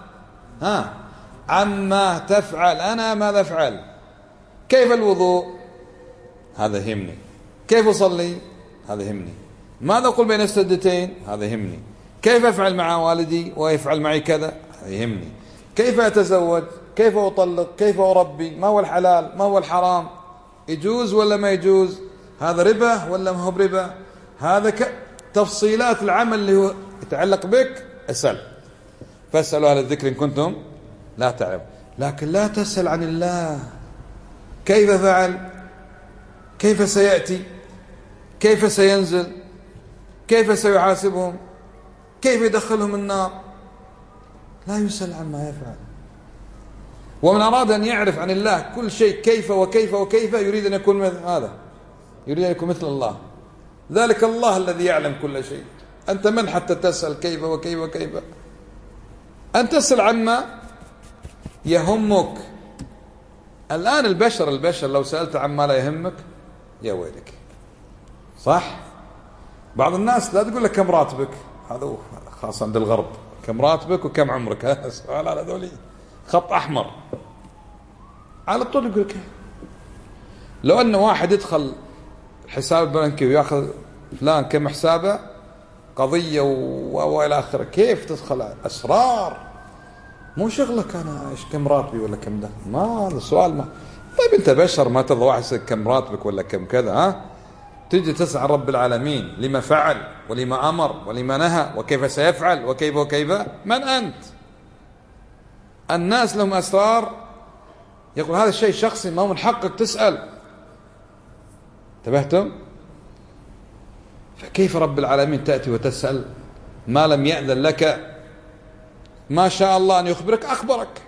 عما تفعل. أنا ماذا أفعل؟ كيف الوضوء؟ هذا يهمني. كيف أصلي؟ هذا يهمني. ماذا أقول بين السجدتين؟ هذا يهمني. كيف أفعل مع والدي ويفعل معي كذا؟ هذا يهمني. كيف أتزوج؟ كيف أطلق؟ كيف أربي؟ ما هو الحلال؟ ما هو الحرام؟ يجوز ولا ما يجوز؟ هذا ربا ولا ما هو بربا؟ هذا تفصيلات العمل اللي هو يتعلق بك اسأل. فاسألوا أهل الذكر إن كنتم لا تعلمون. لكن لا تسأل عن الله، كيف فعل؟ كيف سيأتي؟ كيف سينزل؟ كيف سيحاسبهم؟ كيف يدخلهم النار؟ لا يسأل عما يفعل. ومن أراد أن يعرف عن الله كل شيء كيف وكيف وكيف يريد أن يكون مثل هذا، يريد أن يكون مثل الله. ذلك الله الذي يعلم كل شيء. أنت من حتى تسأل كيف وكيف وكيف؟ أن تسأل عما يهمك. الآن البشر لو سألت عما لا يهمك يا ويلك، صح؟ بعض الناس لا تقول لك كم راتبك، هذا خاص عند الغرب، كم راتبك وكم عمرك، هذا سؤال على ذولي خط أحمر على طول. يقول لك لو أن واحد يدخل حساب البنكي ويأخذ فلان كم حسابه، قضية وإلى آخره، كيف تدخل أسرار؟ مو شغلك أنا إيش كم راتبي ولا كم ده، ما هذا سؤال. ما طيب أنت بشر، ما ترضى واحد يسأل كم راتبك ولا كم كذا، تجي تسأل رب العالمين لما فعل ولما أمر ولما نهى وكيف سيفعل وكيف من أنت؟ الناس لهم أسرار، يقول هذا الشيء شخصي، ما هو من حقك تسأل. انتبهتم؟ فكيف رب العالمين تأتي وتسأل ما لم يأذن لك؟ ما شاء الله أن يخبرك أخبرك،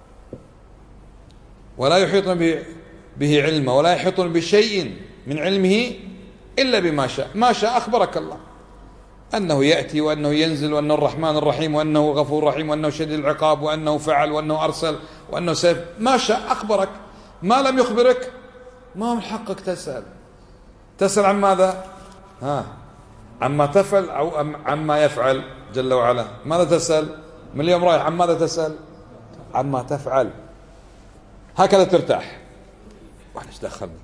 ولا يحيطون به علما ولا يحيطون بشيء من علمه إلا بما شاء. ما شاء أخبرك الله أنه يأتي وأنه ينزل وأنه الرحمن الرحيم وأنه غفور رحيم وأنه شديد العقاب وأنه فعل وأنه أرسل وأنه سيف. ما شاء أخبرك. ما لم يخبرك ما من حقك تسأل. تسأل عن ماذا؟ عما تفعل أو عما يفعل جل وعلا. ماذا تسأل؟ من اليوم رايح عن ماذا تسأل؟ عما تفعل. هكذا ترتاح. واحنا ايش دخلنا؟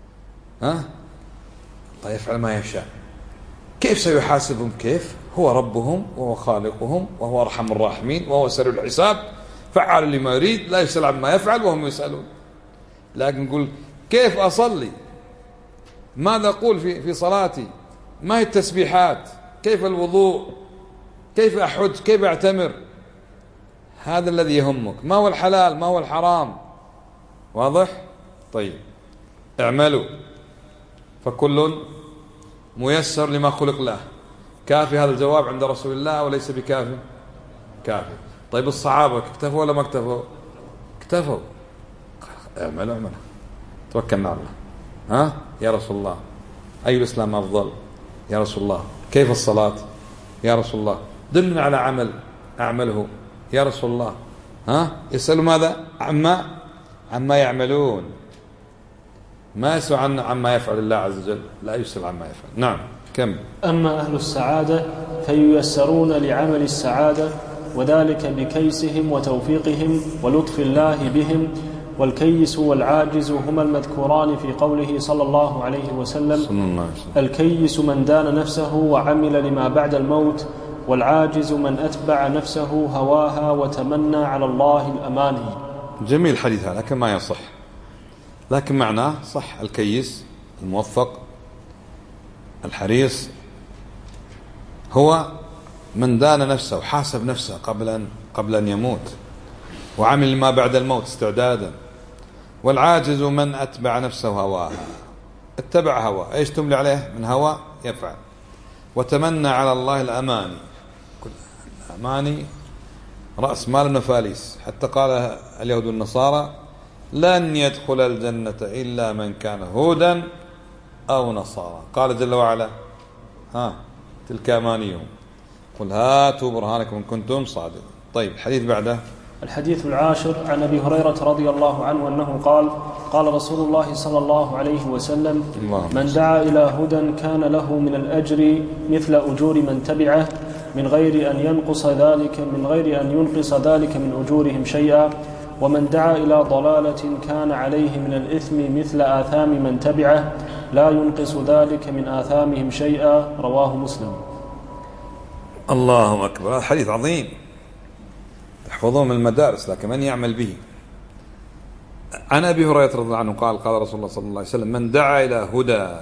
الله يفعل ما يشاء. كيف سيحاسبهم؟ كيف؟ هو ربهم وهو خالقهم وهو أرحم الراحمين وهو سريع الحساب فعال لما يريد لا يسأل عما يفعل وهم يسألون. لكن نقول كيف أصلي؟ ماذا أقول في صلاتي؟ ما هي التسبيحات؟ كيف الوضوء؟ كيف أحج؟ كيف أعتمر؟ هذا الذي يهمك. ما هو الحلال؟ ما هو الحرام؟ واضح؟ طيب، اعملوا فكل ميسر لما خلق له. كافي هذا الجواب عند رسول الله وليس بكافي؟ كافي. طيب الصحابة اكتفوا ولا ما اكتفوا؟ اكتفوا. اعملوا توكلنا على الله. يا رسول الله أي الإسلام أفضل؟ يا رسول الله كيف الصلاة؟ يا رسول الله دلنا على عمل أعمله. يا رسول الله يسألوا ماذا؟ عما يعملون. ما يسأل عما يفعل الله عز وجل، لا يسأل عما يفعل. نعم كم. أما أهل السعادة فييسرون لعمل السعادة، وذلك بكيسهم وتوفيقهم ولطف الله بهم. والكيس والعاجز هما المذكوران في قوله صلى الله عليه وسلم: الكيس من دان نفسه وعمل لما بعد الموت، والعاجز من أتبع نفسه هواها وتمنى على الله الأماني. جميل الحديث هذا، لكن ما يصح. لكن معناه صح. الكيس الموفق الحريص هو من دان نفسه وحاسب نفسه قبل أن يموت، وعمل ما بعد الموت استعدادا. والعاجز من أتبع نفسه هواها. اتبع هواه، ايش تملي عليه من هوى يفعل. وتمنى على الله الأماني. كل الأماني رأس مال المفاليس. حتى قال اليهود والنصارى: لن يدخل الجنة إلا من كان هودا أو نصارى. قال جل وعلا: تلك أمانيهم قل هاتوا برهانكم إن كنتم صادقين. طيب الحديث بعده. الحديث العاشر عن أبي هريرة رضي الله عنه أنه قال: قال رسول الله صلى الله عليه وسلم: من دعا إلى هدى كان له من الأجر مثل أجور من تبعه من غير أن ينقص ذلك من أجورهم شيئا، ومن دعا إلى ضلالة كان عليه من الإثم مثل آثام من تبعه لا ينقص ذلك من آثامهم شيئا. رواه مسلم. الله أكبر. حديث عظيم تحفظوه من المدارس، لكن من يعمل به. عن أبي هريرة رضي الله عنه قال: قال رسول الله صلى الله عليه وسلم: من دعا إلى هدى.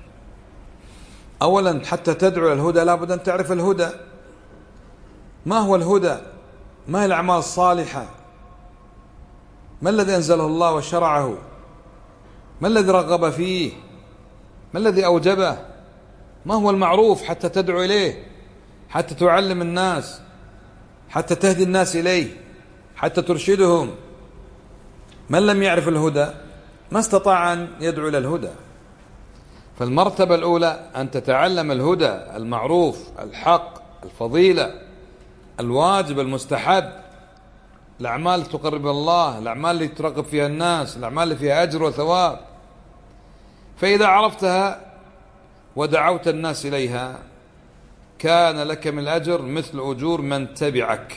أولا حتى تدعو إلى الهدى لابد أن تعرف الهدى. ما هو الهدى؟ ما هي الأعمال الصالحة؟ ما الذي أنزله الله وشرعه؟ ما الذي رغب فيه؟ ما الذي أوجبه؟ ما هو المعروف حتى تدعو إليه، حتى تعلم الناس، حتى تهدي الناس إليه، حتى ترشدهم. من لم يعرف الهدى ما استطاع أن يدعو إلى الهدى. فالمرتبة الأولى أن تتعلم الهدى، المعروف، الحق، الفضيلة، الواجب، المستحب، الأعمال التي تقرب الله، الأعمال التي ترغب فيها الناس، الأعمال اللي فيها أجر وثواب. فإذا عرفتها ودعوت الناس إليها كان لك من الأجر مثل أجور من تبعك.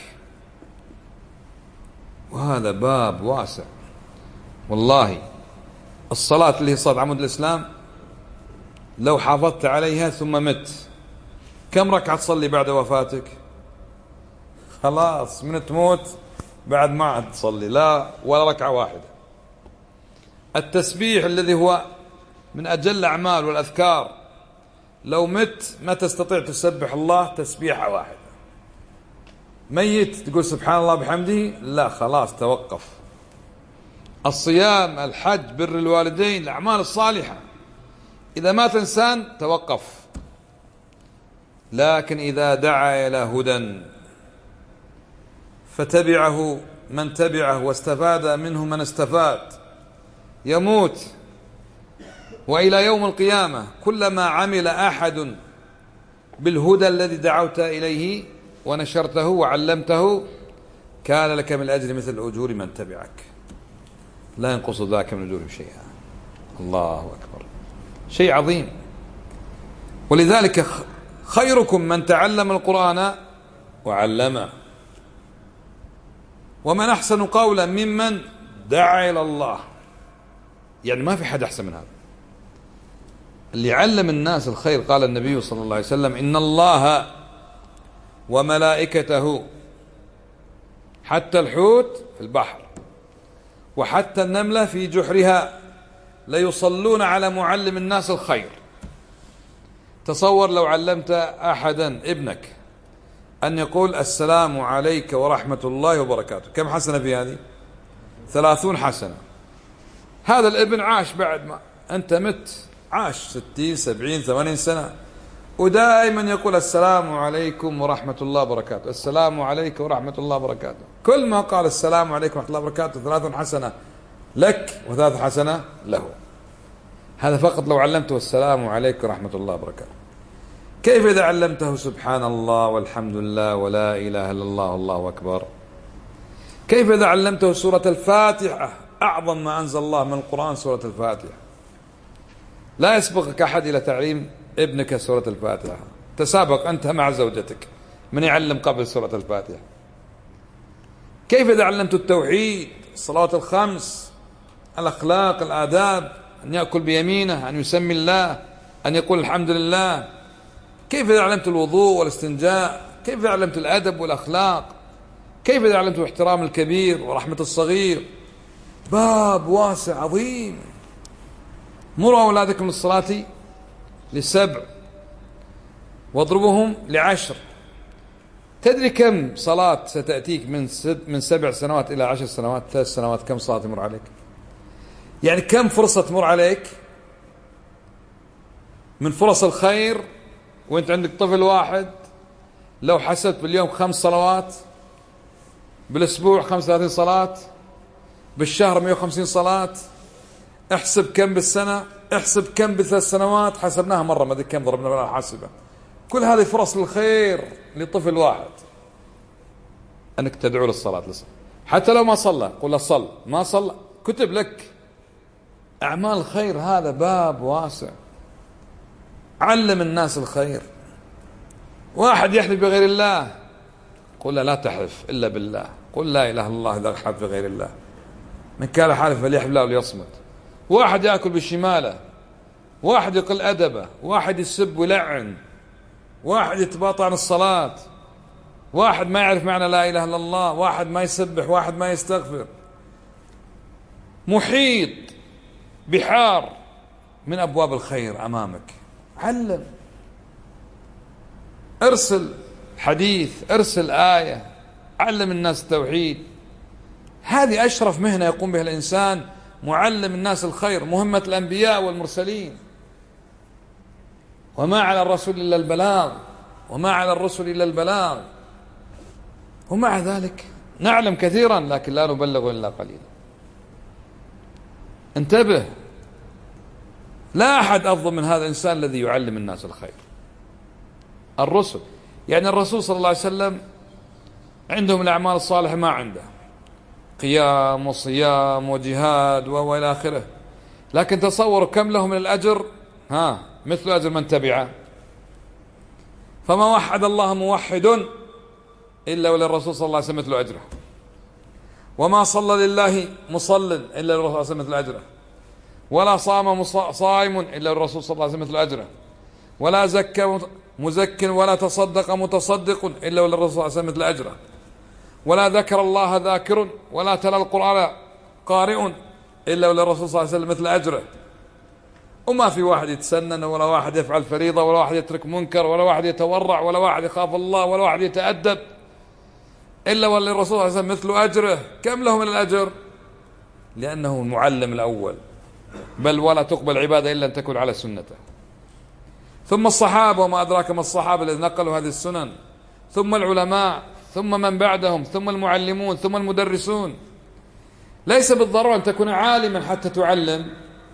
وهذا باب واسع والله. الصلاة اللي هي صلاة عمود الإسلام لو حافظت عليها ثم مت، كم ركعة تصلي بعد وفاتك؟ خلاص من تموت بعد ما عاد تصلي لا ولا ركعة واحدة. التسبيح الذي هو من أجل الأعمال والأذكار لو مت ما تستطيع تسبح الله تسبيحة واحدة. ميت تقول سبحان الله بحمده، لا خلاص توقف. الصيام، الحج، بر الوالدين، الأعمال الصالحة، إذا مات إنسان توقف. لكن إذا دعا إلى هدى فتبعه من تبعه واستفاد منه من استفاد يموت، وإلى يوم القيامة كلما عمل أحد بالهدى الذي دعوت إليه ونشرته وعلمته كان لك من الأجر مثل أجور من تبعك، لا ينقص ذاك من أجورهم شيئا. الله أكبر، شيء عظيم. ولذلك خيركم من تعلم القرآن وعلمه، ومن أحسن قولا ممن دعا إلى الله. يعني ما في حد أحسن من هذا اللي علم الناس الخير. قال النبي صلى الله عليه وسلم: إن الله وملائكته، حتى الحوت في البحر وحتى النملة في جحرها ليصلون على معلم الناس الخير. تصور لو علمت أحدا ابنك أن يقول السلام عليك ورحمة الله وبركاته، كم حسنة في هذه؟ 30 حسنة. هذا الابن عاش بعد ما أنت مت، عاش 60 70 80 سنة ودائما يقول السلام عليكم ورحمة الله وبركاته، السلام عليكم ورحمة الله وبركاته. كل ما قال السلام عليكم ورحمة الله وبركاته 30 حسنة لك و3 حسنة له. هذا فقط لو علمته السلام عليكم ورحمة الله وبركاته. كيف إذا علمته سبحان الله والحمد لله ولا إله إلا الله والله أكبر؟ كيف إذا علمته سورة الفاتحة، أعظم ما أنزل الله من القرآن سورة الفاتحة؟ لا يسبقك أحد إلى تعليم ابنك سورة الفاتحة، تسابق أنت مع زوجتك من يعلم قبل سورة الفاتحة. كيف إذا علمت التوحيد، الصلوات الخمس، الأخلاق، الآداب، أن يأكل بيمينه، أن يسمي الله، أن يقول الحمد لله. كيف إذا علمت الوضوء والاستنجاء؟ كيف إذا علمت الأدب والأخلاق؟ كيف إذا علمت احترام الكبير ورحمة الصغير؟ باب واسع عظيم. مروا أولادكم للصلاة ل7 واضربوهم ل10. تدري كم صلاة ستأتيك من 7 سنوات إلى 10 سنوات 3 سنوات؟ كم صلاة تمر عليك؟ يعني كم فرصة تمر عليك من فرص الخير وانت عندك طفل واحد. لو حسبت باليوم 5 صلوات، بالأسبوع 35 صلاة، بالشهر 150 صلاة، احسب كم بالسنة، احسب كم ب3 سنوات، حسبناها مرة ما أدري كم ضربنا بها حاسبة. كل هذه فرص للخير لطفل واحد، أنك تدعو للصلاة حتى لو ما صلى قل له صل، ما صلى كتب لك أعمال الخير. هذا باب واسع. علم الناس الخير. واحد يحلف بغير الله قل له لا تحلف إلا بالله، قل لا إله إلا الله إذا حلف بغير الله، من كان حالف فليحلف لا وليصمت. واحد يأكل بالشمالة، واحد يقل أدبه، واحد يسب ويلعن، واحد يتباطأ عن الصلاة، واحد ما يعرف معنى لا إله إلا الله، واحد ما يسبح، واحد ما يستغفر. محيط بحار من أبواب الخير أمامك. علم، ارسل حديث، ارسل آية، علم الناس التوحيد. هذه أشرف مهنة يقوم بها الإنسان، معلم الناس الخير، مهمة الأنبياء والمرسلين. وما على الرسول إلا البلاغ، وما على الرسل إلا البلاغ. ومع ذلك نعلم كثيرا لكن لا نبلغ إلا قليلا. انتبه، لا أحد أفضل من هذا الإنسان الذي يعلم الناس الخير. الرسل، يعني الرسول صلى الله عليه وسلم عندهم الأعمال الصالحة ما عنده، قيام وصيام وجهاد وإلى آخره، لكن تصوروا كم له من الأجر، مثل أجر من تبعه. فما وحد الله موحد إلا وللرسول صلى الله عليه وسلم مثل أجره، وما صلى لله مصل إلا للرسول صلى الله عليه وسلم مثل أجره، ولا صام صائم إلا للرسول صلى الله عليه وسلم مثل أجره، ولا زكى مزك ولا تصدق متصدق إلا وللرسول صلى الله عليه وسلم مثل أجره، ولا ذكر الله ذاكر ولا تلا القرآن قارئ إلا وللرسول صلى الله عليه وسلم مثل أجره. وما في واحد يتسنن، ولا واحد يفعل فريضة، ولا واحد يترك منكر، ولا واحد يتورع، ولا واحد يخاف الله، ولا واحد يتأدب، إلا وللرسول صلى الله عليه وسلم مثل أجره. كم له من الأجر؟ لأنه المعلم الأول، بل ولا تقبل عبادة إلا أن تكون على سنته. ثم الصحابة، وما أدراك ما الصحابة الذين نقلوا هذه السنن، ثم العلماء، ثم من بعدهم، ثم المعلمون، ثم المدرسون. ليس بالضرورة أن تكون عالما حتى تعلم،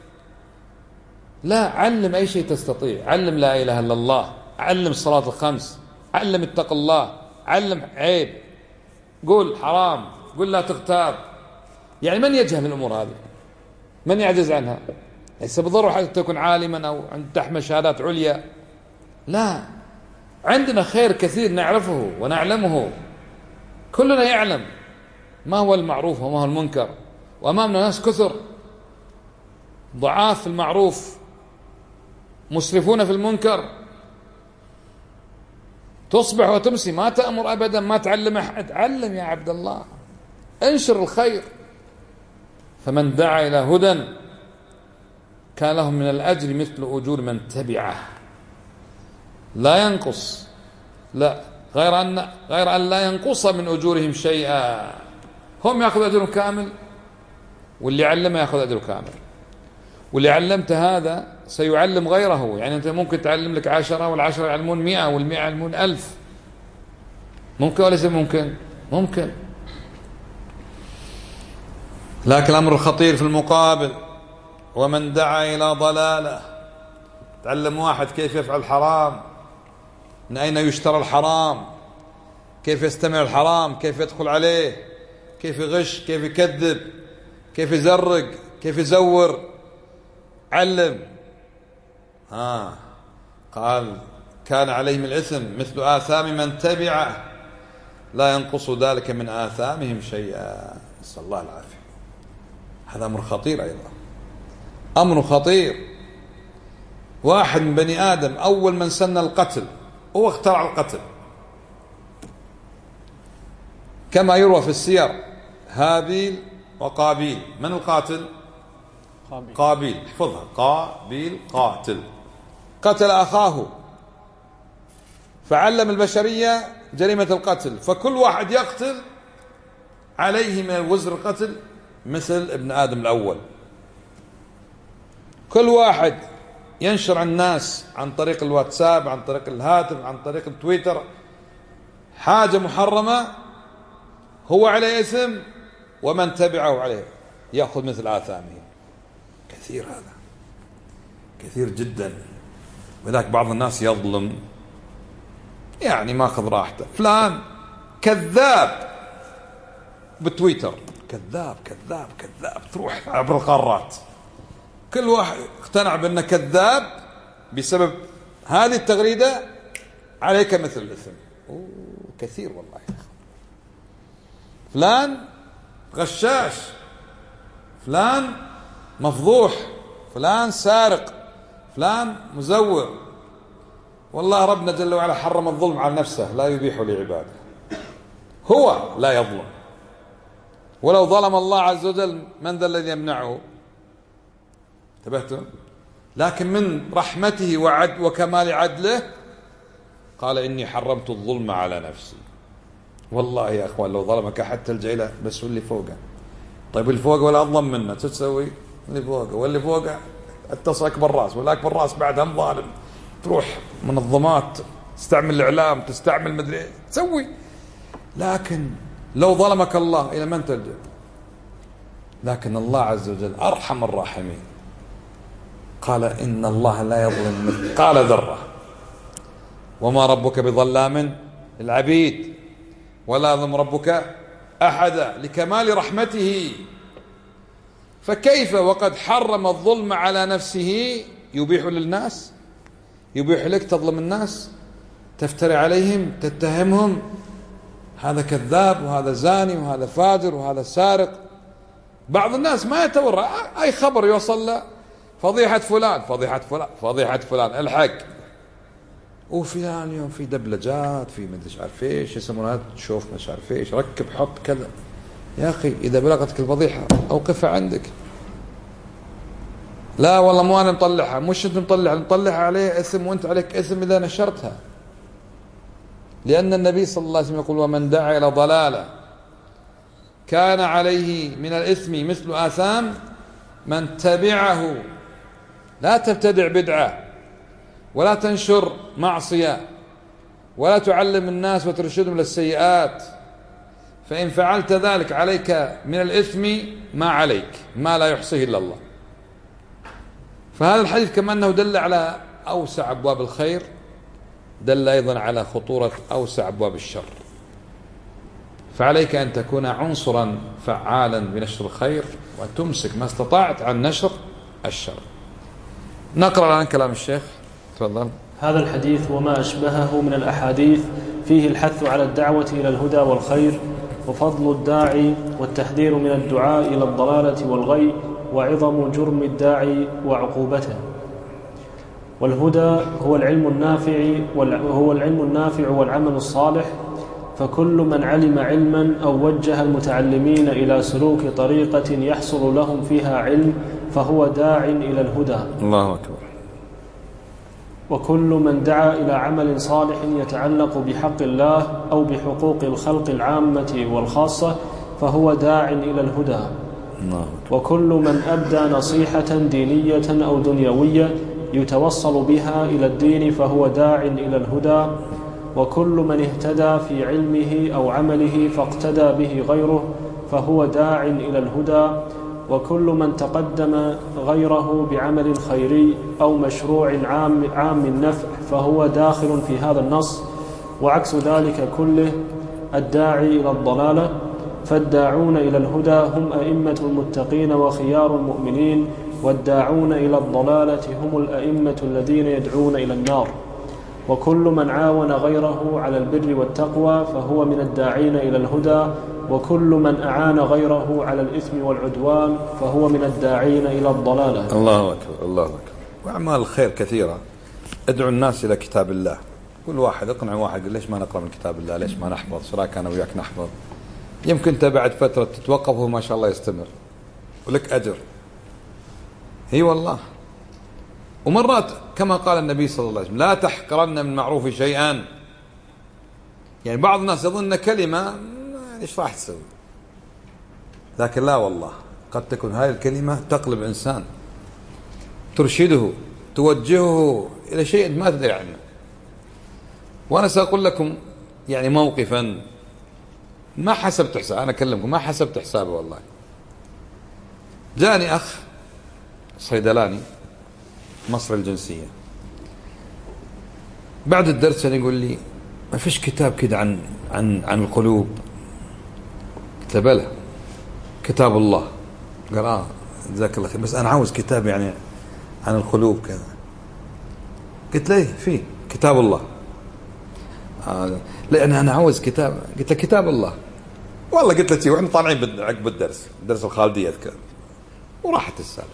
لا، علم أي شيء تستطيع. علم لا إله إلا الله، علم الصلاة الخمس، علم اتق الله، علم عيب، قل حرام، قل لا تغتاب. يعني من يجهل الأمور هذه؟ من يعجز عنها؟ ليس بالضرورة حتى تكون عالما أو تحمل شهادات عليا، لا، عندنا خير كثير نعرفه ونعلمه. كلنا يعلم ما هو المعروف وما هو المنكر، وأمامنا ناس كثر ضعاف في المعروف، مسرفون في المنكر. تصبح وتمسي ما تأمر أبدا، ما تعلم أحد. علم يا عبد الله، انشر الخير. فمن دعا إلى هدى كان لهم من الأجر مثل أجور من تبعه لا ينقص، لا، غير أن لا ينقص من أجورهم شيئا. هم يأخذ أجرهم كامل، واللي علمه يأخذ أجره كامل. واللي علمت هذا سيعلم غيره. يعني أنت ممكن تعلم لك 10، وال10 يعلمون 100، وال100 يعلمون 1000. ممكن وليس ممكن؟ ممكن. لكن الأمر الخطير في المقابل، ومن دعا إلى ضلالة. تعلم واحد كيف يفعل الحرام، من أين يشترى الحرام، كيف يستمع الحرام، كيف يدخل عليه، كيف يغش، كيف يكذب، كيف يزرق، كيف يزور. علم. قال كان عليهم الإثم مثل آثام من تبعه لا ينقص ذلك من آثامهم شيئا. نسأل الله العافية. هذا أمر خطير أيضا، أمر خطير. واحد من بني آدم أول من سن القتل، هو اخترع القتل كما يروى في السير. هابيل وقابيل، من القاتل؟ قابيل. احفظها، قابيل قاتل، قتل أخاه، فعلم البشرية جريمة القتل. فكل واحد يقتل عليه من الوزر القتل مثل ابن آدم الأول. كل واحد ينشر عن الناس عن طريق الواتساب، عن طريق الهاتف، عن طريق التويتر حاجة محرمة، هو عليه إثم، ومن تبعه عليه يأخذ مثل آثامه. كثير، هذا كثير جدا. ولذلك بعض الناس يظلم، يعني ما أخذ راحته. فلان كذاب بتويتر، كذاب كذاب كذاب، تروح عبر القارات. كل واحد اقتنع بأنه كذاب بسبب هذه التغريدة، عليك مثل الإثم. كثير والله. فلان غشاش، فلان مفضوح، فلان سارق، فلان مزور. والله ربنا جل وعلا حرم الظلم على نفسه، لا يبيح لعباده. هو لا يظلم، ولو ظلم الله عز وجل من ذا الذي يمنعه؟ انتبهتم؟ لكن من رحمته وكمال عدله قال إني حرمت الظلم على نفسي. والله يا أخوان لو ظلمك أحد تلجأ إلى بس اللي فوقه. طيب اللي فوقه ولا أظلم منه، شو تسوي؟ اللي فوقه، واللي فوقه اتصلك بالراس، ولاك بالراس بعد هم ظالم. تروح منظمات، تستعمل الإعلام، تستعمل مدري تسوي. لكن لو ظلمك الله إلى من تلجأ؟ لكن الله عز وجل أرحم الراحمين، قال إن الله لا يظلم مثقال ذرة وما ربك بظلام للعبيد ولا يظلم ربك أحدا، لكمال رحمته. فكيف وقد حرم الظلم على نفسه يبيح للناس؟ يبيح لك تظلم الناس، تفتري عليهم، تتهمهم هذا كذاب وهذا زاني وهذا فاجر وهذا سارق. بعض الناس ما يتورع، أي خبر يوصل له فضيحة فلان، فضيحة فلان، فضيحة فلان، الحق. وفلان يوم في دبلجات، في مدري ايش عارف ايش يسمونها، تشوف مش عارف ايش، ركب حط كذا. يا أخي إذا بلغتك الفضيحة أوقفها عندك. لا والله مو أنا مطلعها، مش أنت مطلعها عليه إثم وأنت عليك إثم إذا نشرتها، لأن النبي صلى الله عليه وسلم يقول ومن دعا إلى ضلالة كان عليه من الإثم مثل آثام من تبعه. لا تبتدع بدعة ولا تنشر معصية ولا تعلم الناس وترشدهم للسيئات، فإن فعلت ذلك عليك من الإثم ما عليك، ما لا يحصيه إلا الله. فهذا الحديث كما أنه دل على أوسع أبواب الخير، دل أيضا على خطورة أوسع أبواب الشر. فعليك أن تكون عنصرا فعالا بنشر الخير وتمسك ما استطعت عن نشر الشر. نقرأ الآن كلام الشيخ، تفضل. هذا الحديث وما أشبهه من الأحاديث فيه الحث على الدعوة إلى الهدى والخير، وفضل الداعي، والتحذير من الدعاء إلى الضلالة والغي، وعظم جرم الداعي وعقوبته. والهدى هو العلم النافع والعمل الصالح، فكل من علم علما أو وجه المتعلمين إلى سلوك طريقة يحصل لهم فيها علم فهو داع إلى الهدى. الله أكبر. وكل من دعا إلى عمل صالح يتعلق بحق الله أو بحقوق الخلق العامة والخاصة فهو داع إلى الهدى. وكل من أبدى نصيحة دينية أو دنيوية يتوصل بها إلى الدين فهو داع إلى الهدى. وكل من اهتدى في علمه أو عمله فاقتدى به غيره فهو داع إلى الهدى. وكل من تقدم غيره بعمل خيري أو مشروع عام النفع فهو داخل في هذا النص. وعكس ذلك كله الداعي إلى الضلالة. فالداعون إلى الهدى هم أئمة المتقين وخيار المؤمنين، والداعون إلى الضلالة هم الأئمة الذين يدعون إلى النار. وكل من عاون غيره على البر والتقوى فهو من الداعين إلى الهدى. وكل من أعان غيره على الإثم والعدوان فهو من الداعين إلى الضلالة. الله أكبر، الله أكبر. وأعمال الخير كثيرة. ادعو الناس إلى كتاب الله. كل واحد اقنع واحد، قل ليش ما نقرأ من كتاب الله، ليش ما نحفظ، شراك أنا وياك نحفظ. يمكن أنت بعد فترة تتوقف وهو ما شاء الله يستمر ولك أجر. هي والله. ومرات كما قال النبي صلى الله عليه وسلم لا تحقرن من معروف شيئا. يعني بعض الناس يظن كلمة ايش راح تسوي، لكن لا والله، قد تكون هذه الكلمة تقلب إنسان، ترشده، توجهه إلى شيء ما تدري عنه. وأنا سأقول لكم يعني موقفا ما حسبت حساب، أنا أكلمكم ما حسبت حسابه والله. جاني أخ صيدلاني مصر الجنسية بعد الدرس يقول لي ما فيش كتاب كده عن القلوب. قلت له بلى، كتاب الله. قال جزاك الله خير، بس أنا عاوز كتاب يعني عن القلوب كذا. قلت له في كتاب الله. لأن أنا عاوز كتاب. قلت له كتاب الله والله. قلت له وإحنا طالعين عقب الدرس الخالدية أذكر، وراحت السالفة.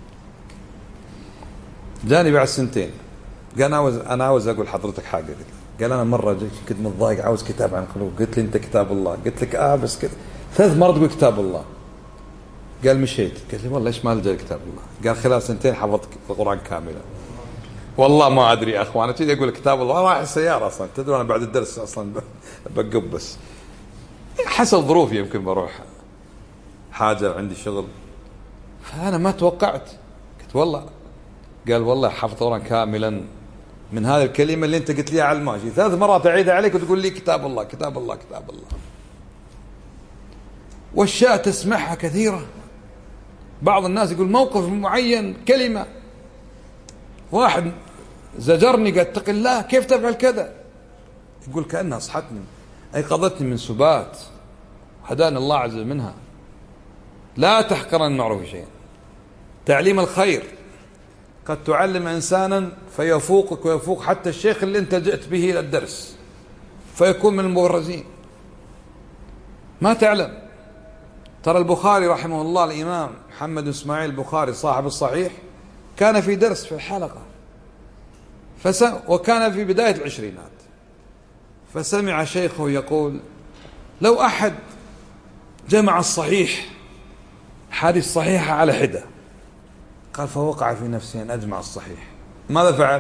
جاني بعد سنتين قال أنا عاوز أقول حضرتك حاجة. قال أنا مرة كنت متضايق عاوز كتاب عن القلوب. قلت لي أنت كتاب الله. قلت لك بس كده 3 مرات تقول كتاب الله. قال مشيت. قلت لي والله إيش ما لجأ كتاب الله. قال خلال 2 حفظت القرآن كاملا. والله ما أدري يا أخوان، تيجي أقول كتاب الله رايح السيارة أصلا، تدرون أنا بعد الدرس أصلا بقب، بس حسب ظروفي يمكن بروح حاجة عندي شغل. فأنا ما توقعت. قلت والله. قال والله حفظ القرآن كاملا من هذه الكلمة اللي أنت قلت لي على الماشي 3 مرات أعيدها عليك وتقول لي كتاب الله كتاب الله كتاب الله. والشاء تسمعها كثيرة. بعض الناس يقول موقف معين كلمة، واحد زجرني قال اتق الله كيف تفعل كذا، يقول كأنها أصحتني أيقظتني من سبات هداني الله عز وجل منها. لا تحقرن المعروف شيئا. تعليم الخير، قد تعلم إنسانا فيفوقك ويفوق حتى الشيخ اللي أنت جئت به إلى الدرس، فيكون من المبرزين. ما تعلم. ترى البخاري رحمه الله، الإمام محمد إسماعيل البخاري صاحب الصحيح، كان في درس في الحلقة وكان في بداية العشرينات، فسمع شيخه يقول لو أحد جمع الصحيح حديث صحيحة على حدة قال فوقع في نفسه أن أجمع الصحيح. ماذا فعل؟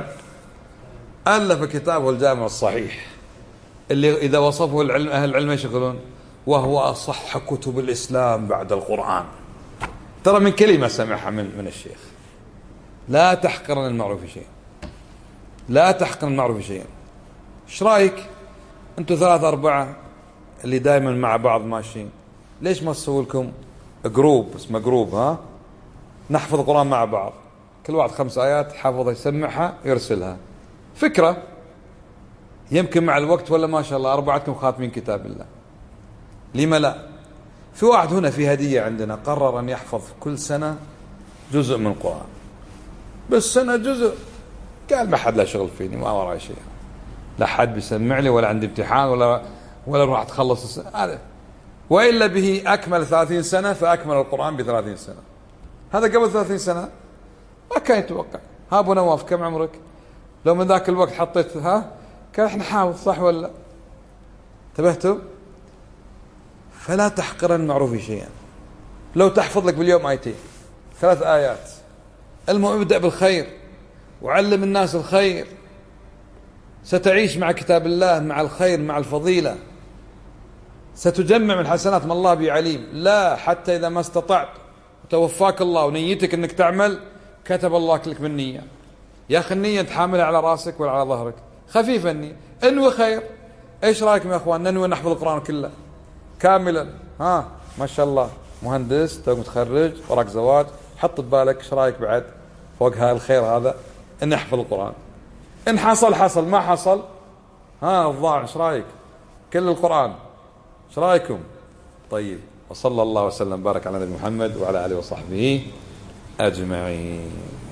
ألف كتابه الجامع الصحيح، اللي إذا وصفه العلم أهل العلم يشغلون، وهو أصح كتب الإسلام بعد القرآن. ترى من كلمة سمعها من الشيخ: لا تحقرن المعروف شيئا، لا تحقرن المعروف شيئا. ايش رايك انتم 3 4 اللي دائما مع بعض ماشيين، ليش ما تسووا لكم جروب اسمه جروب، ها، نحفظ القرآن مع بعض، كل واحد 5 آيات حافظها يسمعها يرسلها. فكرة يمكن مع الوقت، ولا ما شاء الله 4 خاتمين كتاب الله، لما لا؟ في واحد هنا في هدية عندنا قرر أن يحفظ كل سنة جزء من القرآن، بالسنة جزء. قال ما حد لا شغل فيني، ما وراي شيء، لا حد بيسمع لي، ولا عندي امتحان، ولا راح تخلص السنة هذا. وإلا به أكمل 30 سنة فأكمل القرآن ب30 سنة. هذا قبل 30 سنة ما كان يتوقع. ها أبو نواف كم عمرك؟ لو من ذاك الوقت حطيت كان احنا حافظ، صح ولا؟ انتبهتوا؟ فلا تحقرن المعروف شيئا. لو تحفظ لك باليوم آيتين 3 آيات، المهم ابدأ بالخير وعلم الناس الخير، ستعيش مع كتاب الله، مع الخير، مع الفضيلة، ستجمع من الحسنات ما الله به عليم. لا، حتى إذا ما استطعت وتوفاك الله ونيتك أنك تعمل، كتب الله لك بالنية. يا أخي النية تحاملها على راسك ولا على ظهرك، خفيفة النية، انوي خير. ايش رايكم يا اخوان ننوي نحفظ القرآن كله كاملا؟ ما شاء الله مهندس تو متخرج وراك زواج، حط ببالك ايش رايك بعد فوق هذا الخير هذا ان نحفظ القرآن. ان حصل حصل، ما حصل الضاع. ايش رايك كل القرآن؟ ايش رايكم؟ طيب، وصلى الله وسلم بارك على نبي محمد وعلى آله وصحبه أجمعين.